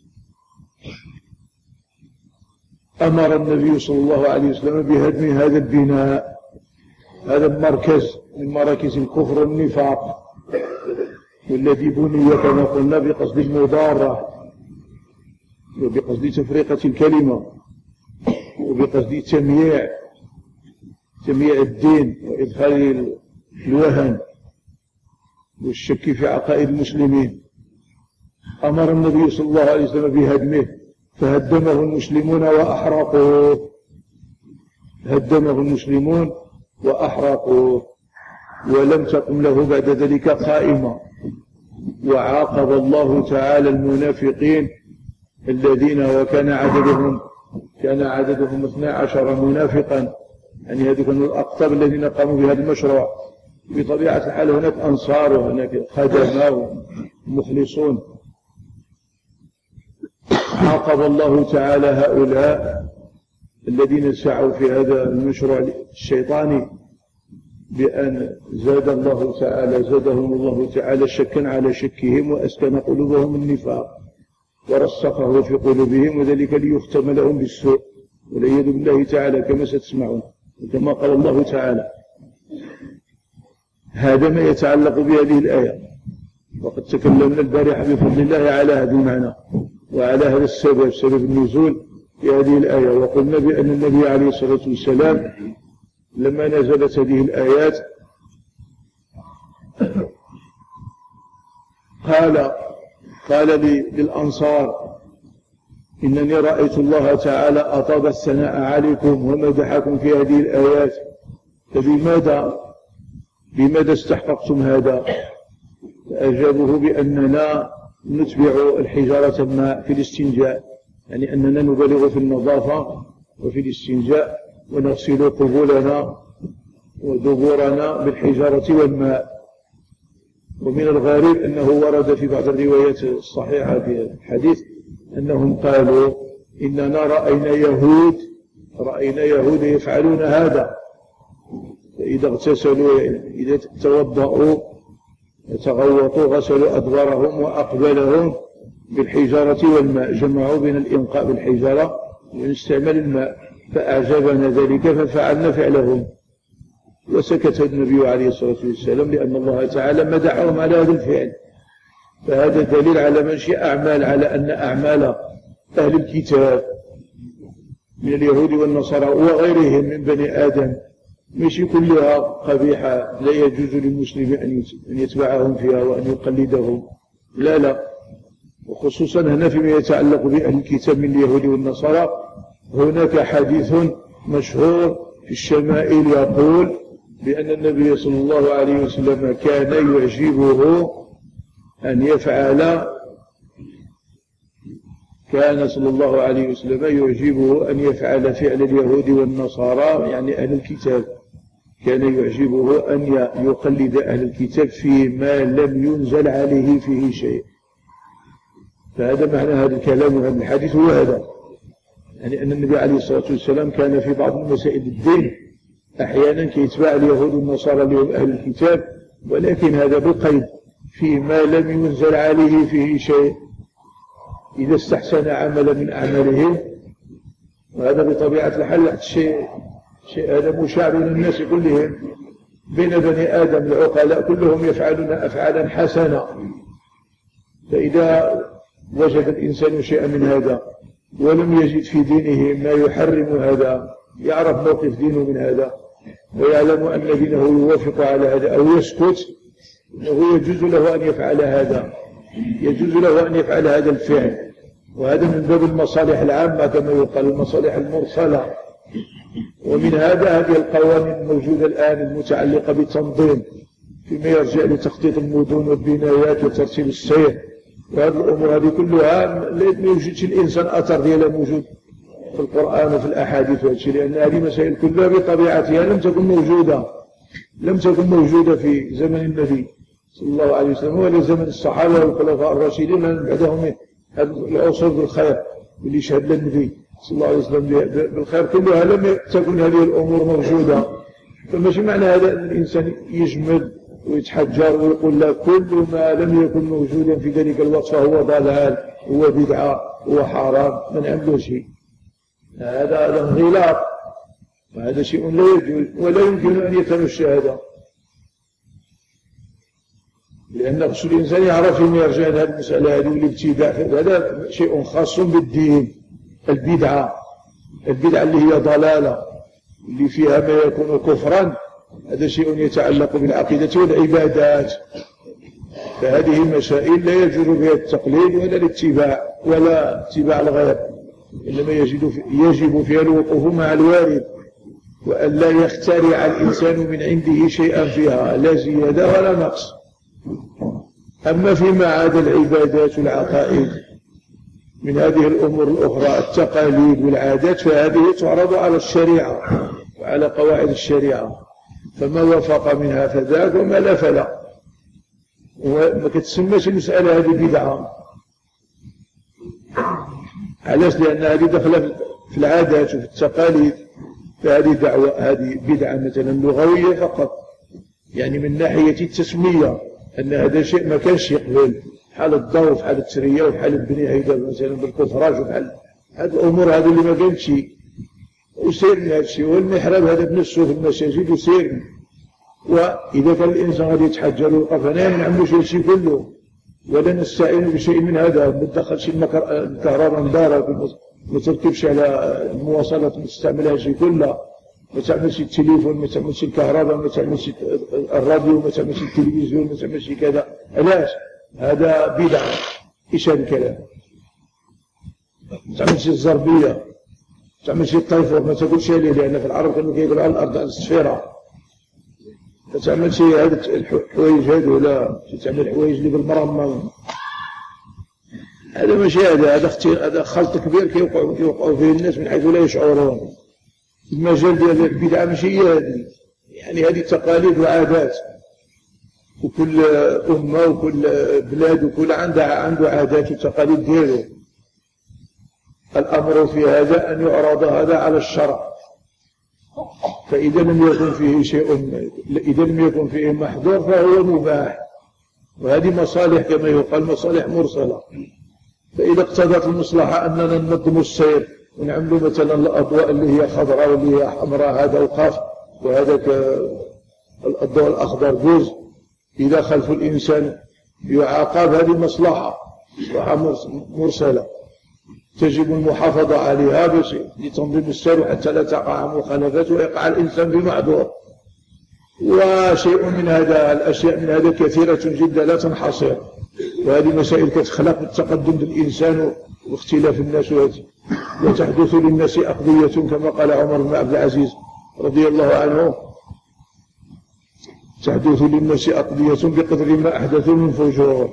أمر النبي صلى الله عليه وسلم بهدم هذا البناء، هذا المركز من مراكز الكفر والنفاق، والذي بني كما قلنا بقصد المضارة وبقصد تفرقة الكلمة وبقصد تمييع تمييع الدين وإدخال الوهن والشك في عقائد المسلمين. أمر النبي صلى الله عليه وسلم بهدمه فهدمه المسلمون وأحرقوه. هدمه المسلمون وأحرقوه ولم تقم له بعد ذلك قائمة. وعاقب الله تعالى المنافقين الذين وكان عددهم كان عددهم اثني عشر منافقا، يعني هذول كانوا الأقطاب الذين قاموا بهذا المشروع. بطبيعة الحال هناك أنصار وهناك خدماء ومخلصون. عاقب الله تعالى هؤلاء الذين سعوا في هذا المشروع الشيطاني بأن زاد الله تعالى زادهم الله تعالى شكا على شكهم وأسكن قلوبهم النفاق ورسخه في قلوبهم، وذلك ليختم لهم بالسوء والعياذ بالله تعالى كما ستسمعون وكما قال الله تعالى. هذا ما يتعلق بهذه الآية، وقد تكلمنا البارحة بفضل الله على هذا المعنى وعلى هذا السبب سبب النزول في هذه الآية. وقلنا بأن النبي عليه الصلاة والسلام لما نزلت هذه الآيات قال قال للأنصار إنني رأيت الله تعالى أطاب الثناء عليكم ومدحكم في هذه الآيات، فبماذا بماذا استحققتم هذا؟ فأجابه بأننا نتبع الحجارة الماء في الاستنجاء، يعني أننا نبالغ في النظافة وفي الاستنجاء ونغسل قبولنا ودبورنا بالحجارة والماء. ومن الغريب أنه ورد في بعض الروايات الصحيحة في الحديث أنهم قالوا إننا رأينا يهود رأينا يهود يفعلون هذا، فإذا اغتسلوا إذا توضأوا يتغوطوا غسلوا أدبارهم وأقبلهم بالحجارة والماء، جمعوا بين الإنقاء بالحجارة واستعمال الماء، فأعجبنا ذلك ففعلنا فعلهم. وسكت النبي عليه الصلاة والسلام لأن الله تعالى مدحهم على هذا الفعل. فهذا دليل على منشئ أعمال، على أن أعمال أهل الكتاب من اليهود والنصارى وغيرهم من بني آدم مش كلها قبيحة لا يجوز للمسلم أن يتبعهم فيها وأن يقلدهم، لا لا. وخصوصا هنا فيما يتعلق بأهل الكتاب من اليهود والنصارى هناك حديث مشهور في الشمائل يقول بأن النبي صلى الله عليه وسلم كان يعجبه أن يفعل كان صلى الله عليه وسلم يعجبه أن يفعل فعل اليهود والنصارى، يعني أهل الكتاب كان يعجبه أن يقلد أهل الكتاب فيما لم ينزل عليه فيه شيء. فهذا معنى هذا الكلام وهذا الحديث هو هذا، يعني أن النبي عليه الصلاة والسلام كان في بعض مسائل الدين أحيانا كيتبع اليهود والنصارى لهم أهل الكتاب، ولكن هذا بالقيد فيما لم ينزل عليه فيه شيء. إذا استحسن عملا من أعمالهم، وهذا بطبيعة الحال شيء شيء هذا مشاع بين الناس كلهم، بين بني آدم العقلاء كلهم يفعلون أفعالا حسنة، فإذا وجد الإنسان شيئا من هذا ولم يجد في دينه ما يحرم هذا، يعرف موقف دينه من هذا ويعلم أن دينه يوافق على هذا أو يسكت، إنه يجوز له أن يفعل هذا، يجوز له أن يفعل هذا الفعل. وهذا من باب المصالح العامة كما يقال، المصالح المرسلة. ومن هذا هذه القوانين الموجودة الآن المتعلقة بالتنظيم فيما يرجع لتخطيط المدن والبنايات وترتيب السير، وهذه الأمور هذه كلها ما يوجدش الإنسان أثر ديالها موجود في القرآن وفي الأحاديث والشيء، لأن هذه مسائل كلها بطبيعتها لم تكن موجودة لم تكن موجودة في زمن النبي صلى الله عليه وسلم ولا زمن الصحابة والخلفاء الراشدين من بعدهم العصر بالخير اللي شهد للنبي صلى الله عليه وسلم بالخير كلها لم تكن هذه الأمور موجودة. فماشي معنى هذا أن الإنسان يجمد ويتحجر ويقول لا كل ما لم يكن موجودا في ذلك الوقت فهو ضلال، هو بدعة، هو حرام، ما نعملوش شيء. هذا هذا انغلاق، وهذا شيء لا يجوز ولا يمكن أن يتمشى هذا، لأن خص الإنسان يعرف فيما يرجع لهذه المسألة هذه والابتداع، هذا شيء خاص بالدين. البدعة البدعة اللي هي ضلالة اللي فيها ما يكون كفرا، هذا شيء يتعلق بالعقيدة والعبادات، فهذه مسائل لا يجوز بها التقليد ولا الاتباع ولا اتباع الغير، إنما يجب فيها الوقوف مع الوارد، وأن لا يخترع الإنسان من عنده شيئا فيها لا زيادة ولا نقص. أما فيما عدا العبادات والعقائد من هذه الأمور الأخرى التقاليد والعادات، فهذه تعرض على الشريعة وعلى قواعد الشريعة، فما وافق منها فذاك وما لا فلا. وما كتسمىش المسألة هذه بدعة. علاش؟ لأن هذه دخل في العادات وفي التقاليد، فهذه دعوة هذه بدعة مثلا لغوية فقط، يعني من ناحية التسمية أن هذا شيء ما كانش يقبل، حال الضوء في حال التسرية وفي حال البناء أيضا مثلا بالكفراج وفي حال هذه الأمور هذه اللي ما كانتش وسير من هذا الشيء. والمحراب هذا بنفسه في المساجد وسير، وإذا كان الإنسان غادي يتحجر ويوقف هنا ما نعملوش هذا الشيء كله ولا نستعين بشيء من هذا، ما ندخلش الكهرباء من دارك، ما تركبش على المواصلات ما تستعملهاش كلها، ما تعملش التليفون، ما تعملش الكهرباء، ما تعملش الراديو، ما تعملش التلفزيون، ما تعملش كذا. علاش؟ هذا بدعة. إيش هذا الكلام؟ ما تعملش الزربية، ما تعملش الطيفور، ما تقولش عليه، لأن في العرب كانوا كيقولوا على الأرض على السفيرة. ما تعملش هذا الحوايج هذو، لا تعمل الحوايج اللي بالمرمى، هذا ماشي هذا هذا هذا خلط كبير كيوقعوا كيوقعوا فيه الناس من حيث لا يشعرون. المجال ديال البدعة ماشي هي هذه، يعني هذه تقاليد وعادات، وكل أمة وكل بلاد وكل عندها عنده عادات وتقاليد ديالو. الأمر في هذا أن يعرض هذا على الشرع، فإذا لم يكن فيه شيء إذا لم يكن فيه محظور فهو مباح، وهذه مصالح كما يقال مصالح مرسلة. فإذا اقتضت المصلحة أننا ننظم السير ونعملوا مثلا الأضواء اللي هي خضراء واللي هي حمراء هذا وقاف، وهذا الضوء الأخضر جوز، إذا خلف الإنسان يعاقب، هذه مصلحة مصلحة مرسلة تجب المحافظة عليها باش لتنظيم السير حتى لا تقع مخالفات ويقع الإنسان بمعذور. وشيء من هذا الأشياء من هذا كثيرة جدا لا تنحصر، وهذه مسائل كتخلق التقدم للإنسان واختلاف الناس، وتحدث للناس أقضية كما قال عمر بن عبد العزيز رضي الله عنه، تحدث للناس أقضية بقدر ما أحدثوا من فجور.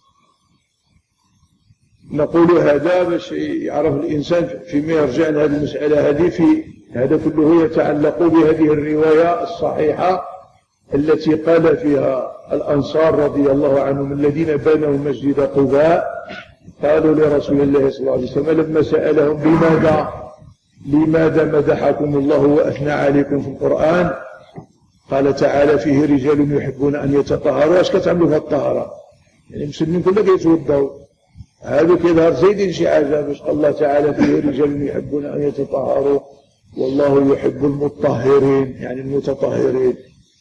نقول هذا باش يعرف الإنسان فيما يرجع لهذه المسألة هذه، في هذا كله يتعلق بهذه الرواية الصحيحة التي قال فيها الأنصار رضي الله عنهم الذين بنوا مسجد قباء، قالوا لرسول الله صلى الله عليه وسلم لما سألهم لماذا لماذا مدحكم الله وأثنى عليكم في القرآن، قال تعالى فيه رجال يحبون أن يتطهروا. اش كتعملوا في الطهارة؟ يعني المسلمين كلهم كيتوضوا، هذا كيظهر زايدين شي حاجة باش الله تعالى فيه رجال يحبون أن يتطهروا والله يحب المطهرين يعني المتطهرين.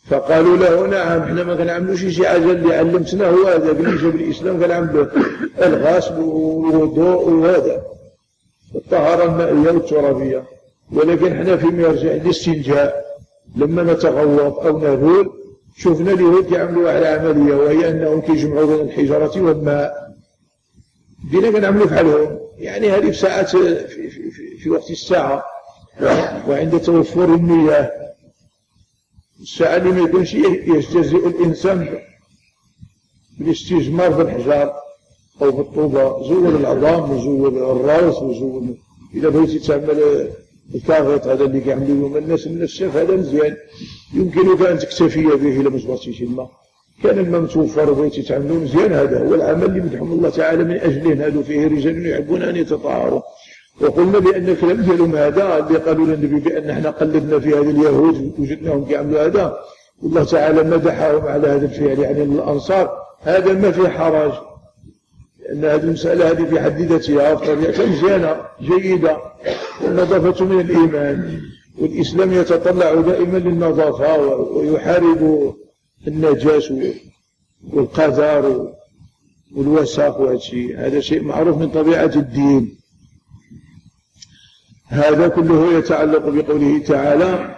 فقالوا له نعم احنا ما كنعملوش شي حاجه اللي علمتنا هو هذا اللي جاب الاسلام كنعملوا الغسل والوضوء وهذا الطهاره المائيه والترابيه، ولكن احنا فيما يرجع للاستنجاء لما نتغوط او نبول شفنا اليهود كيعملوا واحد العمليه وهي انهم كيجمعوا بين الحجره والماء، بدينا كنعملوا بحالهم، يعني هذه بساعات في, في, في, في وقت الساعه وعند توفر المياه الساعة اللي ما يكونش يجتزئ الإنسان بالاستجمار بالحجار أو بالطوبة، زول العظام وزول الراس وزول إذا بغيتي تعمل الكاغيط هذا اللي كيعملوا اليوم الناس النشاف هذا مزيان يمكنك أن تكتفي به إلا ما جبرتيش الماء، كان الماء متوفر وبغيتي تعملوا مزيان، هذا هو العمل اللي مدحهم الله تعالى من أجله، هذا فيه رجال يحبون أن يتطهروا. وقلنا بأن الكلام ديالهم هذا اللي قالوا للنبي بأن احنا قلبنا في هذه اليهود وجدناهم كيعملوا هذا، والله تعالى مدحهم على هذا الفعل يعني الأنصار، هذا ما فيه حرج، لأن هذه المسألة هذه في حد ذاتها بطبيعتها مزيانة جيدة، والنظافة من الإيمان، والإسلام يتطلع دائما للنظافة ويحارب النجاس والقذار والوساخ، وهذا الشيء هذا شيء معروف من طبيعة الدين. هذا كله يتعلق بقوله تعالى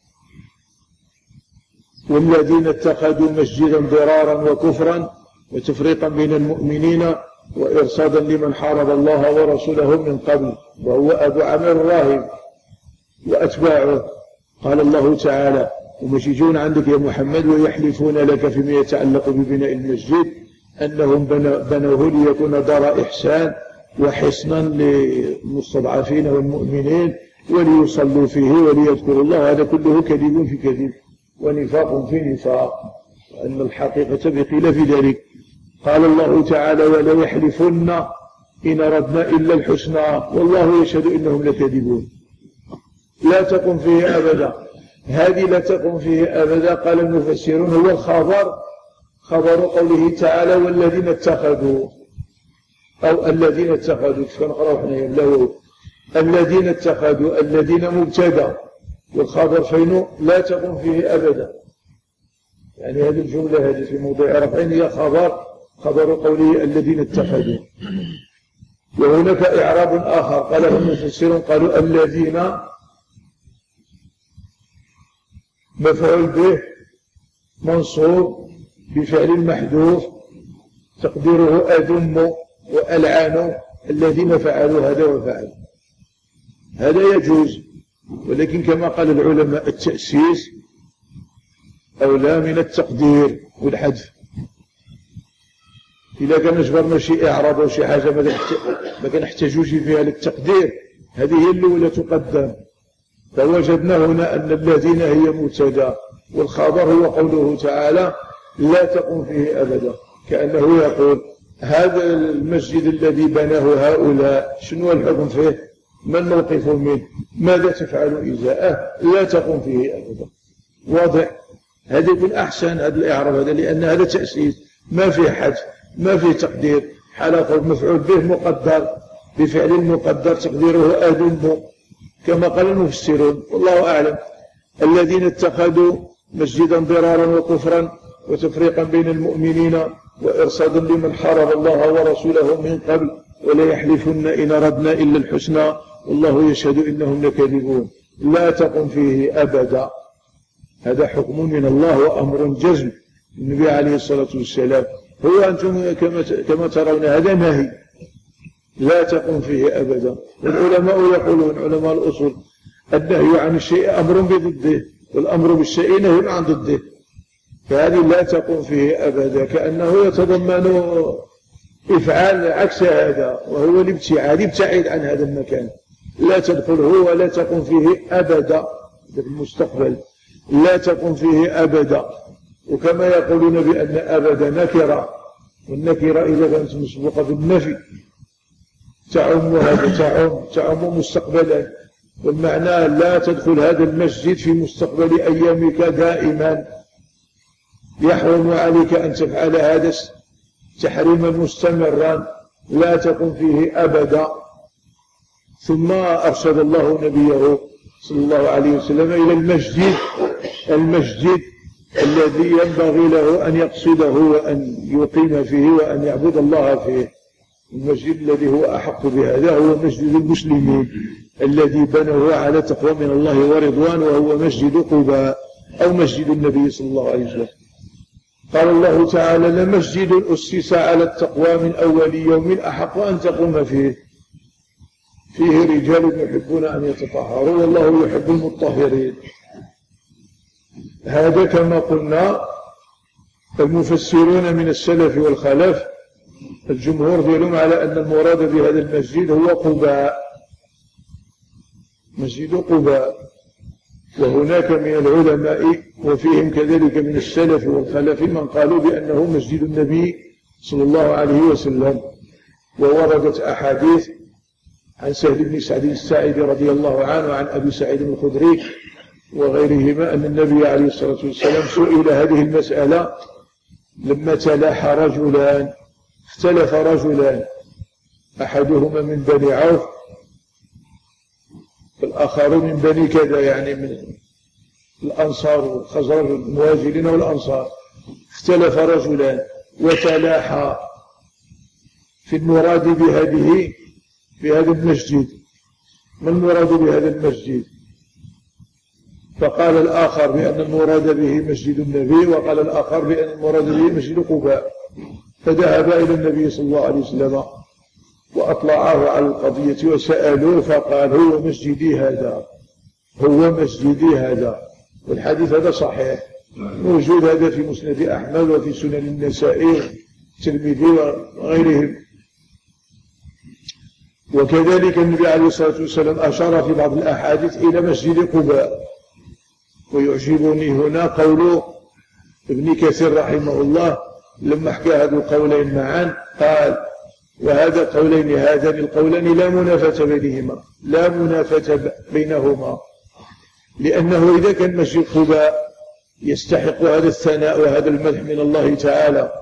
والذين اتخذوا مسجدا ضرارا وكفرا وتفريقا بين المؤمنين وإرصادا لمن حارب الله ورسوله من قبل وهو أبو عمرو الراهب وأتباعه. قال الله تعالى ومش يجون عندك يا محمد ويحلفون لك فيما يتعلق ببناء المسجد أنهم بنوه ليكون دار إحسان وحصنا للمستضعفين والمؤمنين وليصلوا فيه وليذكروا الله، هذا كله كذب في كذب ونفاق في نفاق، وأن الحقيقة بخلاف ذلك. قال الله تعالى ولا يحلفن إن أردنا إلا الحسنى والله يشهد إنهم لكاذبون، لا تقم فيه أبدا، هذه لا تقم فيه أبدا. قال المفسرون هو الخبر، خبر قوله تعالى والذين اتخذوا أو الذين اتخذوا فنقرأ احنا له الذين اتخذوا، الذين مبتدا والخبر فينه لا تقم فيه أبدا، يعني هذه الجملة هذه في موضع رفعين هي خبر، خبر قوله الذين اتخذوا. وهناك إعراب آخر قاله المفسرون قالوا الذين مفعول به منصوب بفعل محذوف تقديره أذم وألعن الذين فعلوا هذا وفعلوا، هذا يجوز، ولكن كما قال العلماء التأسيس أولى من التقدير والحذف. إذا كان جبرنا شيء إعراب أو شي حاجة ما كنحتاجوش فيها للتقدير هذه هي الأولى تقدم، فوجدنا هنا أن الذين هي مبتدا والخبر هو قوله تعالى لا تقم فيه أبدا، كأنه يقول هذا المسجد الذي بناه هؤلاء شنو الحكم فيه؟ ما الموقف منه؟ ماذا تفعل إزاءه؟ لا تقم فيه أبدا. واضح؟ هذا يكون أحسن هذا الإعراب هذا، لأن هذا تأسيس ما فيه حذف ما فيه تقدير، حلقه مفعول به مقدر بفعل مقدر تقديره أذم كما قال المفسرون والله أعلم. الذين اتخذوا مسجدا ضرارا وكفرا وتفريقا بين المؤمنين وإرصادا لمن حارب الله ورسوله من قبل ولا يحلفن إن أردنا إلا الحسنى والله يشهد إنهم لكاذبون، لا تقم فيه أبدا، هذا حكم من الله وأمر جزم النبي عليه الصلاة والسلام. هو أنتم كما كما ترون هذا نهي لا تقم فيه أبدا. والعلماء يقولون علماء الأصول النهي عن الشيء أمر بضده والأمر بالشيء نهي عن ضده، فهذه لا تقم فيه أبدا كأنه يتضمن إفعال عكس هذا وهو الابتعاد، ابتعد عن هذا المكان، لا تدخله ولا تقم فيه أبدا في المستقبل، لا تقم فيه أبدا. وكما يقولون بأن أبدا نكرة، والنكرة إذا كانت مسبوقة بالنفي تعم هذا تعم تعم مستقبلا، والمعنى لا تدخل هذا المسجد في مستقبل أيامك دائما، يحرم عليك أن تفعل هذا تحريما مستمرا، لا تقم فيه أبدا. ثم أرشد الله نبيه صلى الله عليه وسلم إلى المسجد، المسجد الذي ينبغي له أن يقصده وأن يقيم فيه وأن يعبد الله فيه. المسجد الذي هو أحق بهذا هو مسجد المسلمين الذي بنوه على تقوى من الله ورضوان، وهو مسجد قباء أو مسجد النبي صلى الله عليه وسلم. قال الله تعالى: لمسجد أسس على التقوى من أول يوم أحق أن تقوم فيه فيه رجال يحبون أن يتطهروا والله يحب المطهرين. هذا كما قلنا المفسرون من السلف والخلف الجمهور ديالهم على أن المراد بهذا المسجد هو قباء، مسجد قباء. وهناك من العلماء وفيهم كذلك من السلف والخلف من قالوا بأنه مسجد النبي صلى الله عليه وسلم. ووردت أحاديث عن سهل بن سعد الساعدي رضي الله عنه وعن أبي سعيد الخدري وغيرهما أن النبي عليه الصلاة والسلام سئل هذه المسألة لما تلاحى رجلان، اختلف رجلان، أحدهما من بني عوف والآخر من بني كذا، يعني من الأنصار والخزرج المهاجرين والأنصار. اختلف رجلان وتلاحى في المراد بهذه بهذا المسجد، ما المراد بهذا المسجد؟ فقال الآخر بأن المراد به مسجد النبي، وقال الآخر بأن المراد به مسجد قباء. فذهب إلى النبي صلى الله عليه وسلم وأطلعه على القضية وسألوه فقال: هو مسجدي هذا، هو مسجدي هذا. والحديث هذا صحيح، موجود هذا في مسند أحمد وفي سنن النسائي والترمذي وغيرهم. وكذلك النبي عليه الصلاة والسلام أشار في بعض الأحاديث إلى مسجد قباء. ويعجبني هنا قول ابن كثير رحمه الله لما حكى هذا القولين معا قال: وهذا القولين هذان القولين لا منافاة بينهما، لا منافاة بينهما، لأنه إذا كان مسجد قباء يستحق هذا الثناء وهذا المدح من الله تعالى،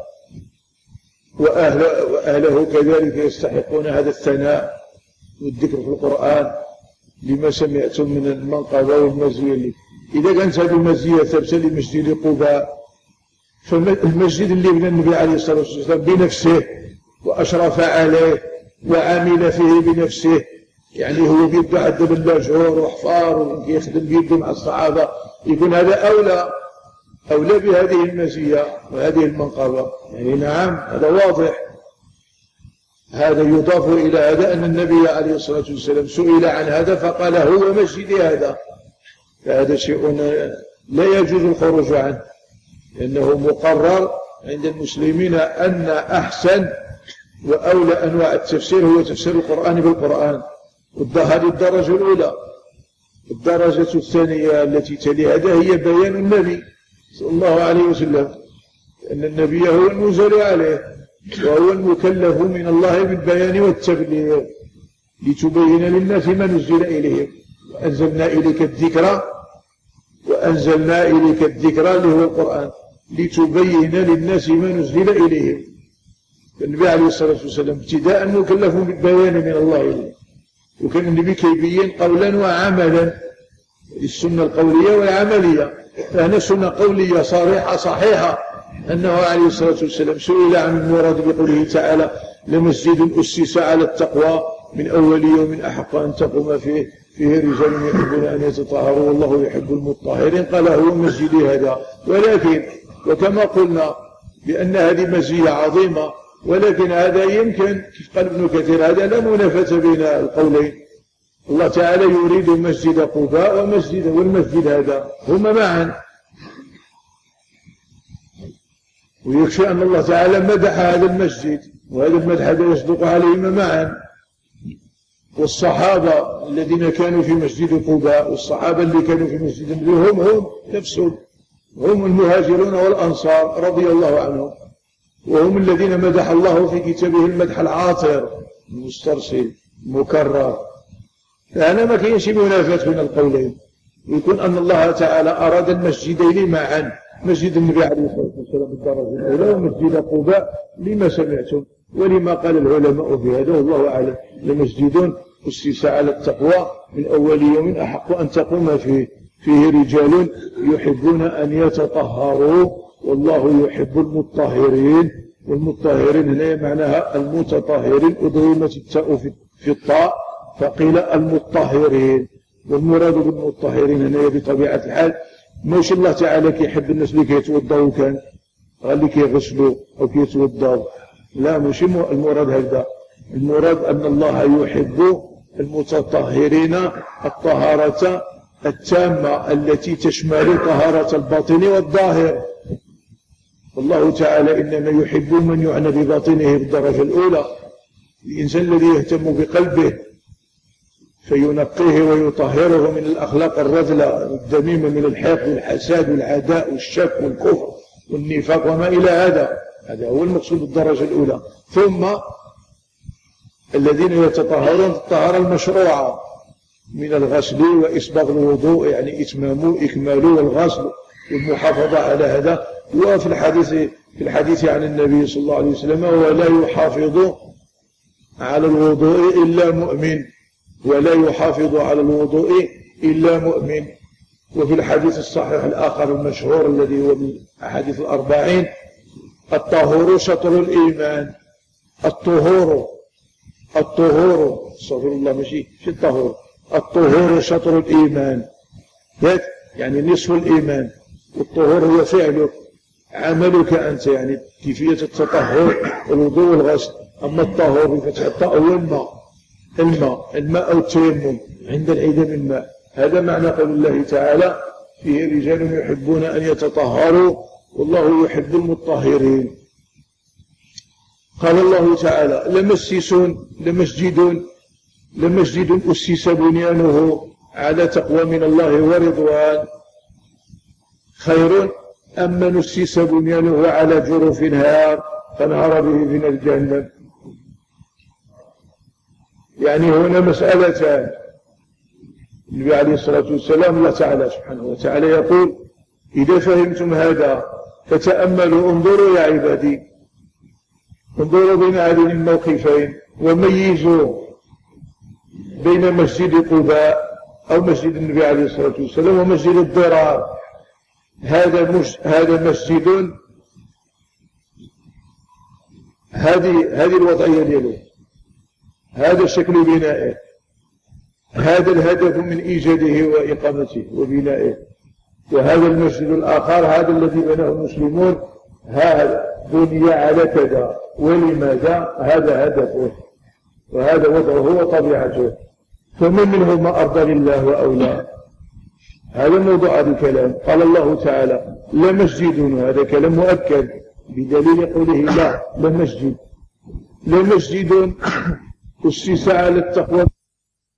وأهله, وأهله كذلك يستحقون هذا الثناء والذكر في القرآن لما سمعتم من المنقبة والمزية. إذا كانت هذه المزية ثابتة لمسجد قباء، فالمسجد اللي بنى النبي عليه الصلاة والسلام بنفسه وأشرف عليه وعمل فيه بنفسه، يعني هو بيبدأ عدد اللاجور وحفار ويخدم بيده مع الصحابة، يكون هذا أولى أولى بهذه المزية وهذه المنقبة. يعني نعم هذا واضح. هذا يضاف إلى هذا أن النبي عليه الصلاة والسلام سئل عن هذا فقال: هو مسجدي هذا. فهذا شيء لا يجوز الخروج عنه، لأنه مقرر عند المسلمين أن أحسن وأولى أنواع التفسير هو تفسير القرآن بالقرآن. هذه الدرجة الأولى. الدرجة الثانية التي تلي هذا هي بيان النبي صلى الله عليه وسلم، أن النبي هو المنزل عليه وهو المكلف من الله بالبيان والتبليغ لتبين للناس ما نزل إليهم. وأنزلنا إليك الذكرى وأنزلنا إليك الذكرى اللي هو القرآن لتبين للناس ما نزل إليهم. النبي عليه الصلاة والسلام ابتداء مكلف بالبيان من الله إليه، وكان النبي كيبين قولا وعملا، السنة القولية والعملية. فهنا سنة قولية صريحة صحيحة أنه عليه الصلاة والسلام سئل عن المراد بقوله تعالى: لمسجد أسس على التقوى من أول يوم أحق أن تقوم فيه فيه رجال يحبون أن يتطهروا والله يحب المطهرين. قال: هو مسجدي هذا. ولكن وكما قلنا بأن هذه مزية عظيمة، ولكن هذا يمكن كيف قال ابن كثير هذا لا منافاة بين القولين. الله تعالى يريد مسجد قباء ومسجد والمسجد هذا هما معا، ويكفي أن الله تعالى مدح هذا المسجد، وهذا المدح هذا يصدق عليهما معا. والصحابة الذين كانوا في مسجد قباء والصحابة اللي كانوا في مسجد النبي هم هم نفسهم، هم المهاجرون والأنصار رضي الله عنهم، وهم الذين مدح الله في كتابه المدح العاطر المسترسل المكرر. فأنا ما كاينش منافاة بين القولين، ويكون أن الله تعالى أراد المسجدين معا، مسجد النبي عليه الصلاة والسلام بالدرجة الأولى ومسجد قباء لما سمعتم ولما قال العلماء في هذا والله أعلم. لمسجد أسس على التقوى من أول يوم أحق أن تقوم فيه فيه رجال يحبون أن يتطهروا والله يحب المطهرين. والمطهرين هنا معناها المتطهرين، أضغمت التاء في الطاء فقيل المطهرين. والمراد بالمطهرين هنا بطبيعة الحال ماشي الله تعالى كيحب الناس اللي كيتوضاو كان غير اللي كيغسلوا أو كيتوضاو، لا ماشي المراد هذا. المراد أن الله يحب المتطهرين الطهارة التامة التي تشمل طهارة الباطن والظاهر. والله تعالى إنما يحب من يعنى بباطنه بالدرجة الأولى، الإنسان الذي يهتم بقلبه فينقيه ويطهره من الأخلاق الرذلة الذميمة من الحقد والحساد والعداء والشك والكفر والنفاق وما إلى هذا. هذا هو المقصود بالدرجة الأولى. ثم الذين يتطهرون الطهارة المشروعة من الغسل وإسباغ الوضوء، يعني إتمامه إكماله والغسل والمحافظة على هذا. وفي الحديث في الحديث عن النبي صلى الله عليه وسلم ولا يحافظ على الوضوء إلا مؤمن، ولا يحافظ على الوضوء إلا مؤمن. وفي الحديث الصحيح الآخر المشهور الذي هو من أحاديث الأربعين الطهور شطر الإيمان. الطهور الطهور استغفر الله ماشي في الطهور الطهور شطر الإيمان، يعني نصف الإيمان. والطهور هو فعلك عملك أنت، يعني كيفية التطهر الوضوء والغسل. أما الطهور بفتح الطاء هو الماء الماء الماء أو التيمم عند انعدام الماء. هذا معنى قول الله تعالى فيه رجال يحبون أن يتطهروا والله يحب المطهرين. قال الله تعالى لمسيس لمسجد لمسجد أسس بنيانه على تقوى من الله ورضوان خير أم من أسس بنيانه على جرف هار فانهار به في نار جهنم. يعني هنا مسألتان. النبي عليه الصلاة والسلام الله تعالى سبحانه وتعالى يقول إذا فهمتم هذا فتأملوا انظروا يا عبادي، انظروا بين هذين الموقفين وميزوا بين مسجد قباء أو مسجد النبي عليه الصلاة والسلام ومسجد الضرار. هذا مش هذا مسجد، هذه هذه الوضعية دياله، هذا شكل بنائه، هذا الهدف من إيجاده وإقامته وبنائه. وهذا المسجد الآخر هذا الذي بناه المسلمون هذا بني على كذا ولماذا، هذا هدفه وهذا وضعه وطبيعته. فمن منهما أرضى لله وأولى؟ هذا موضوع الكلام. قال الله تعالى لمسجد، هذا كلام مؤكد بدليل قوله لا لمسجد لمسجد أسس على التقوى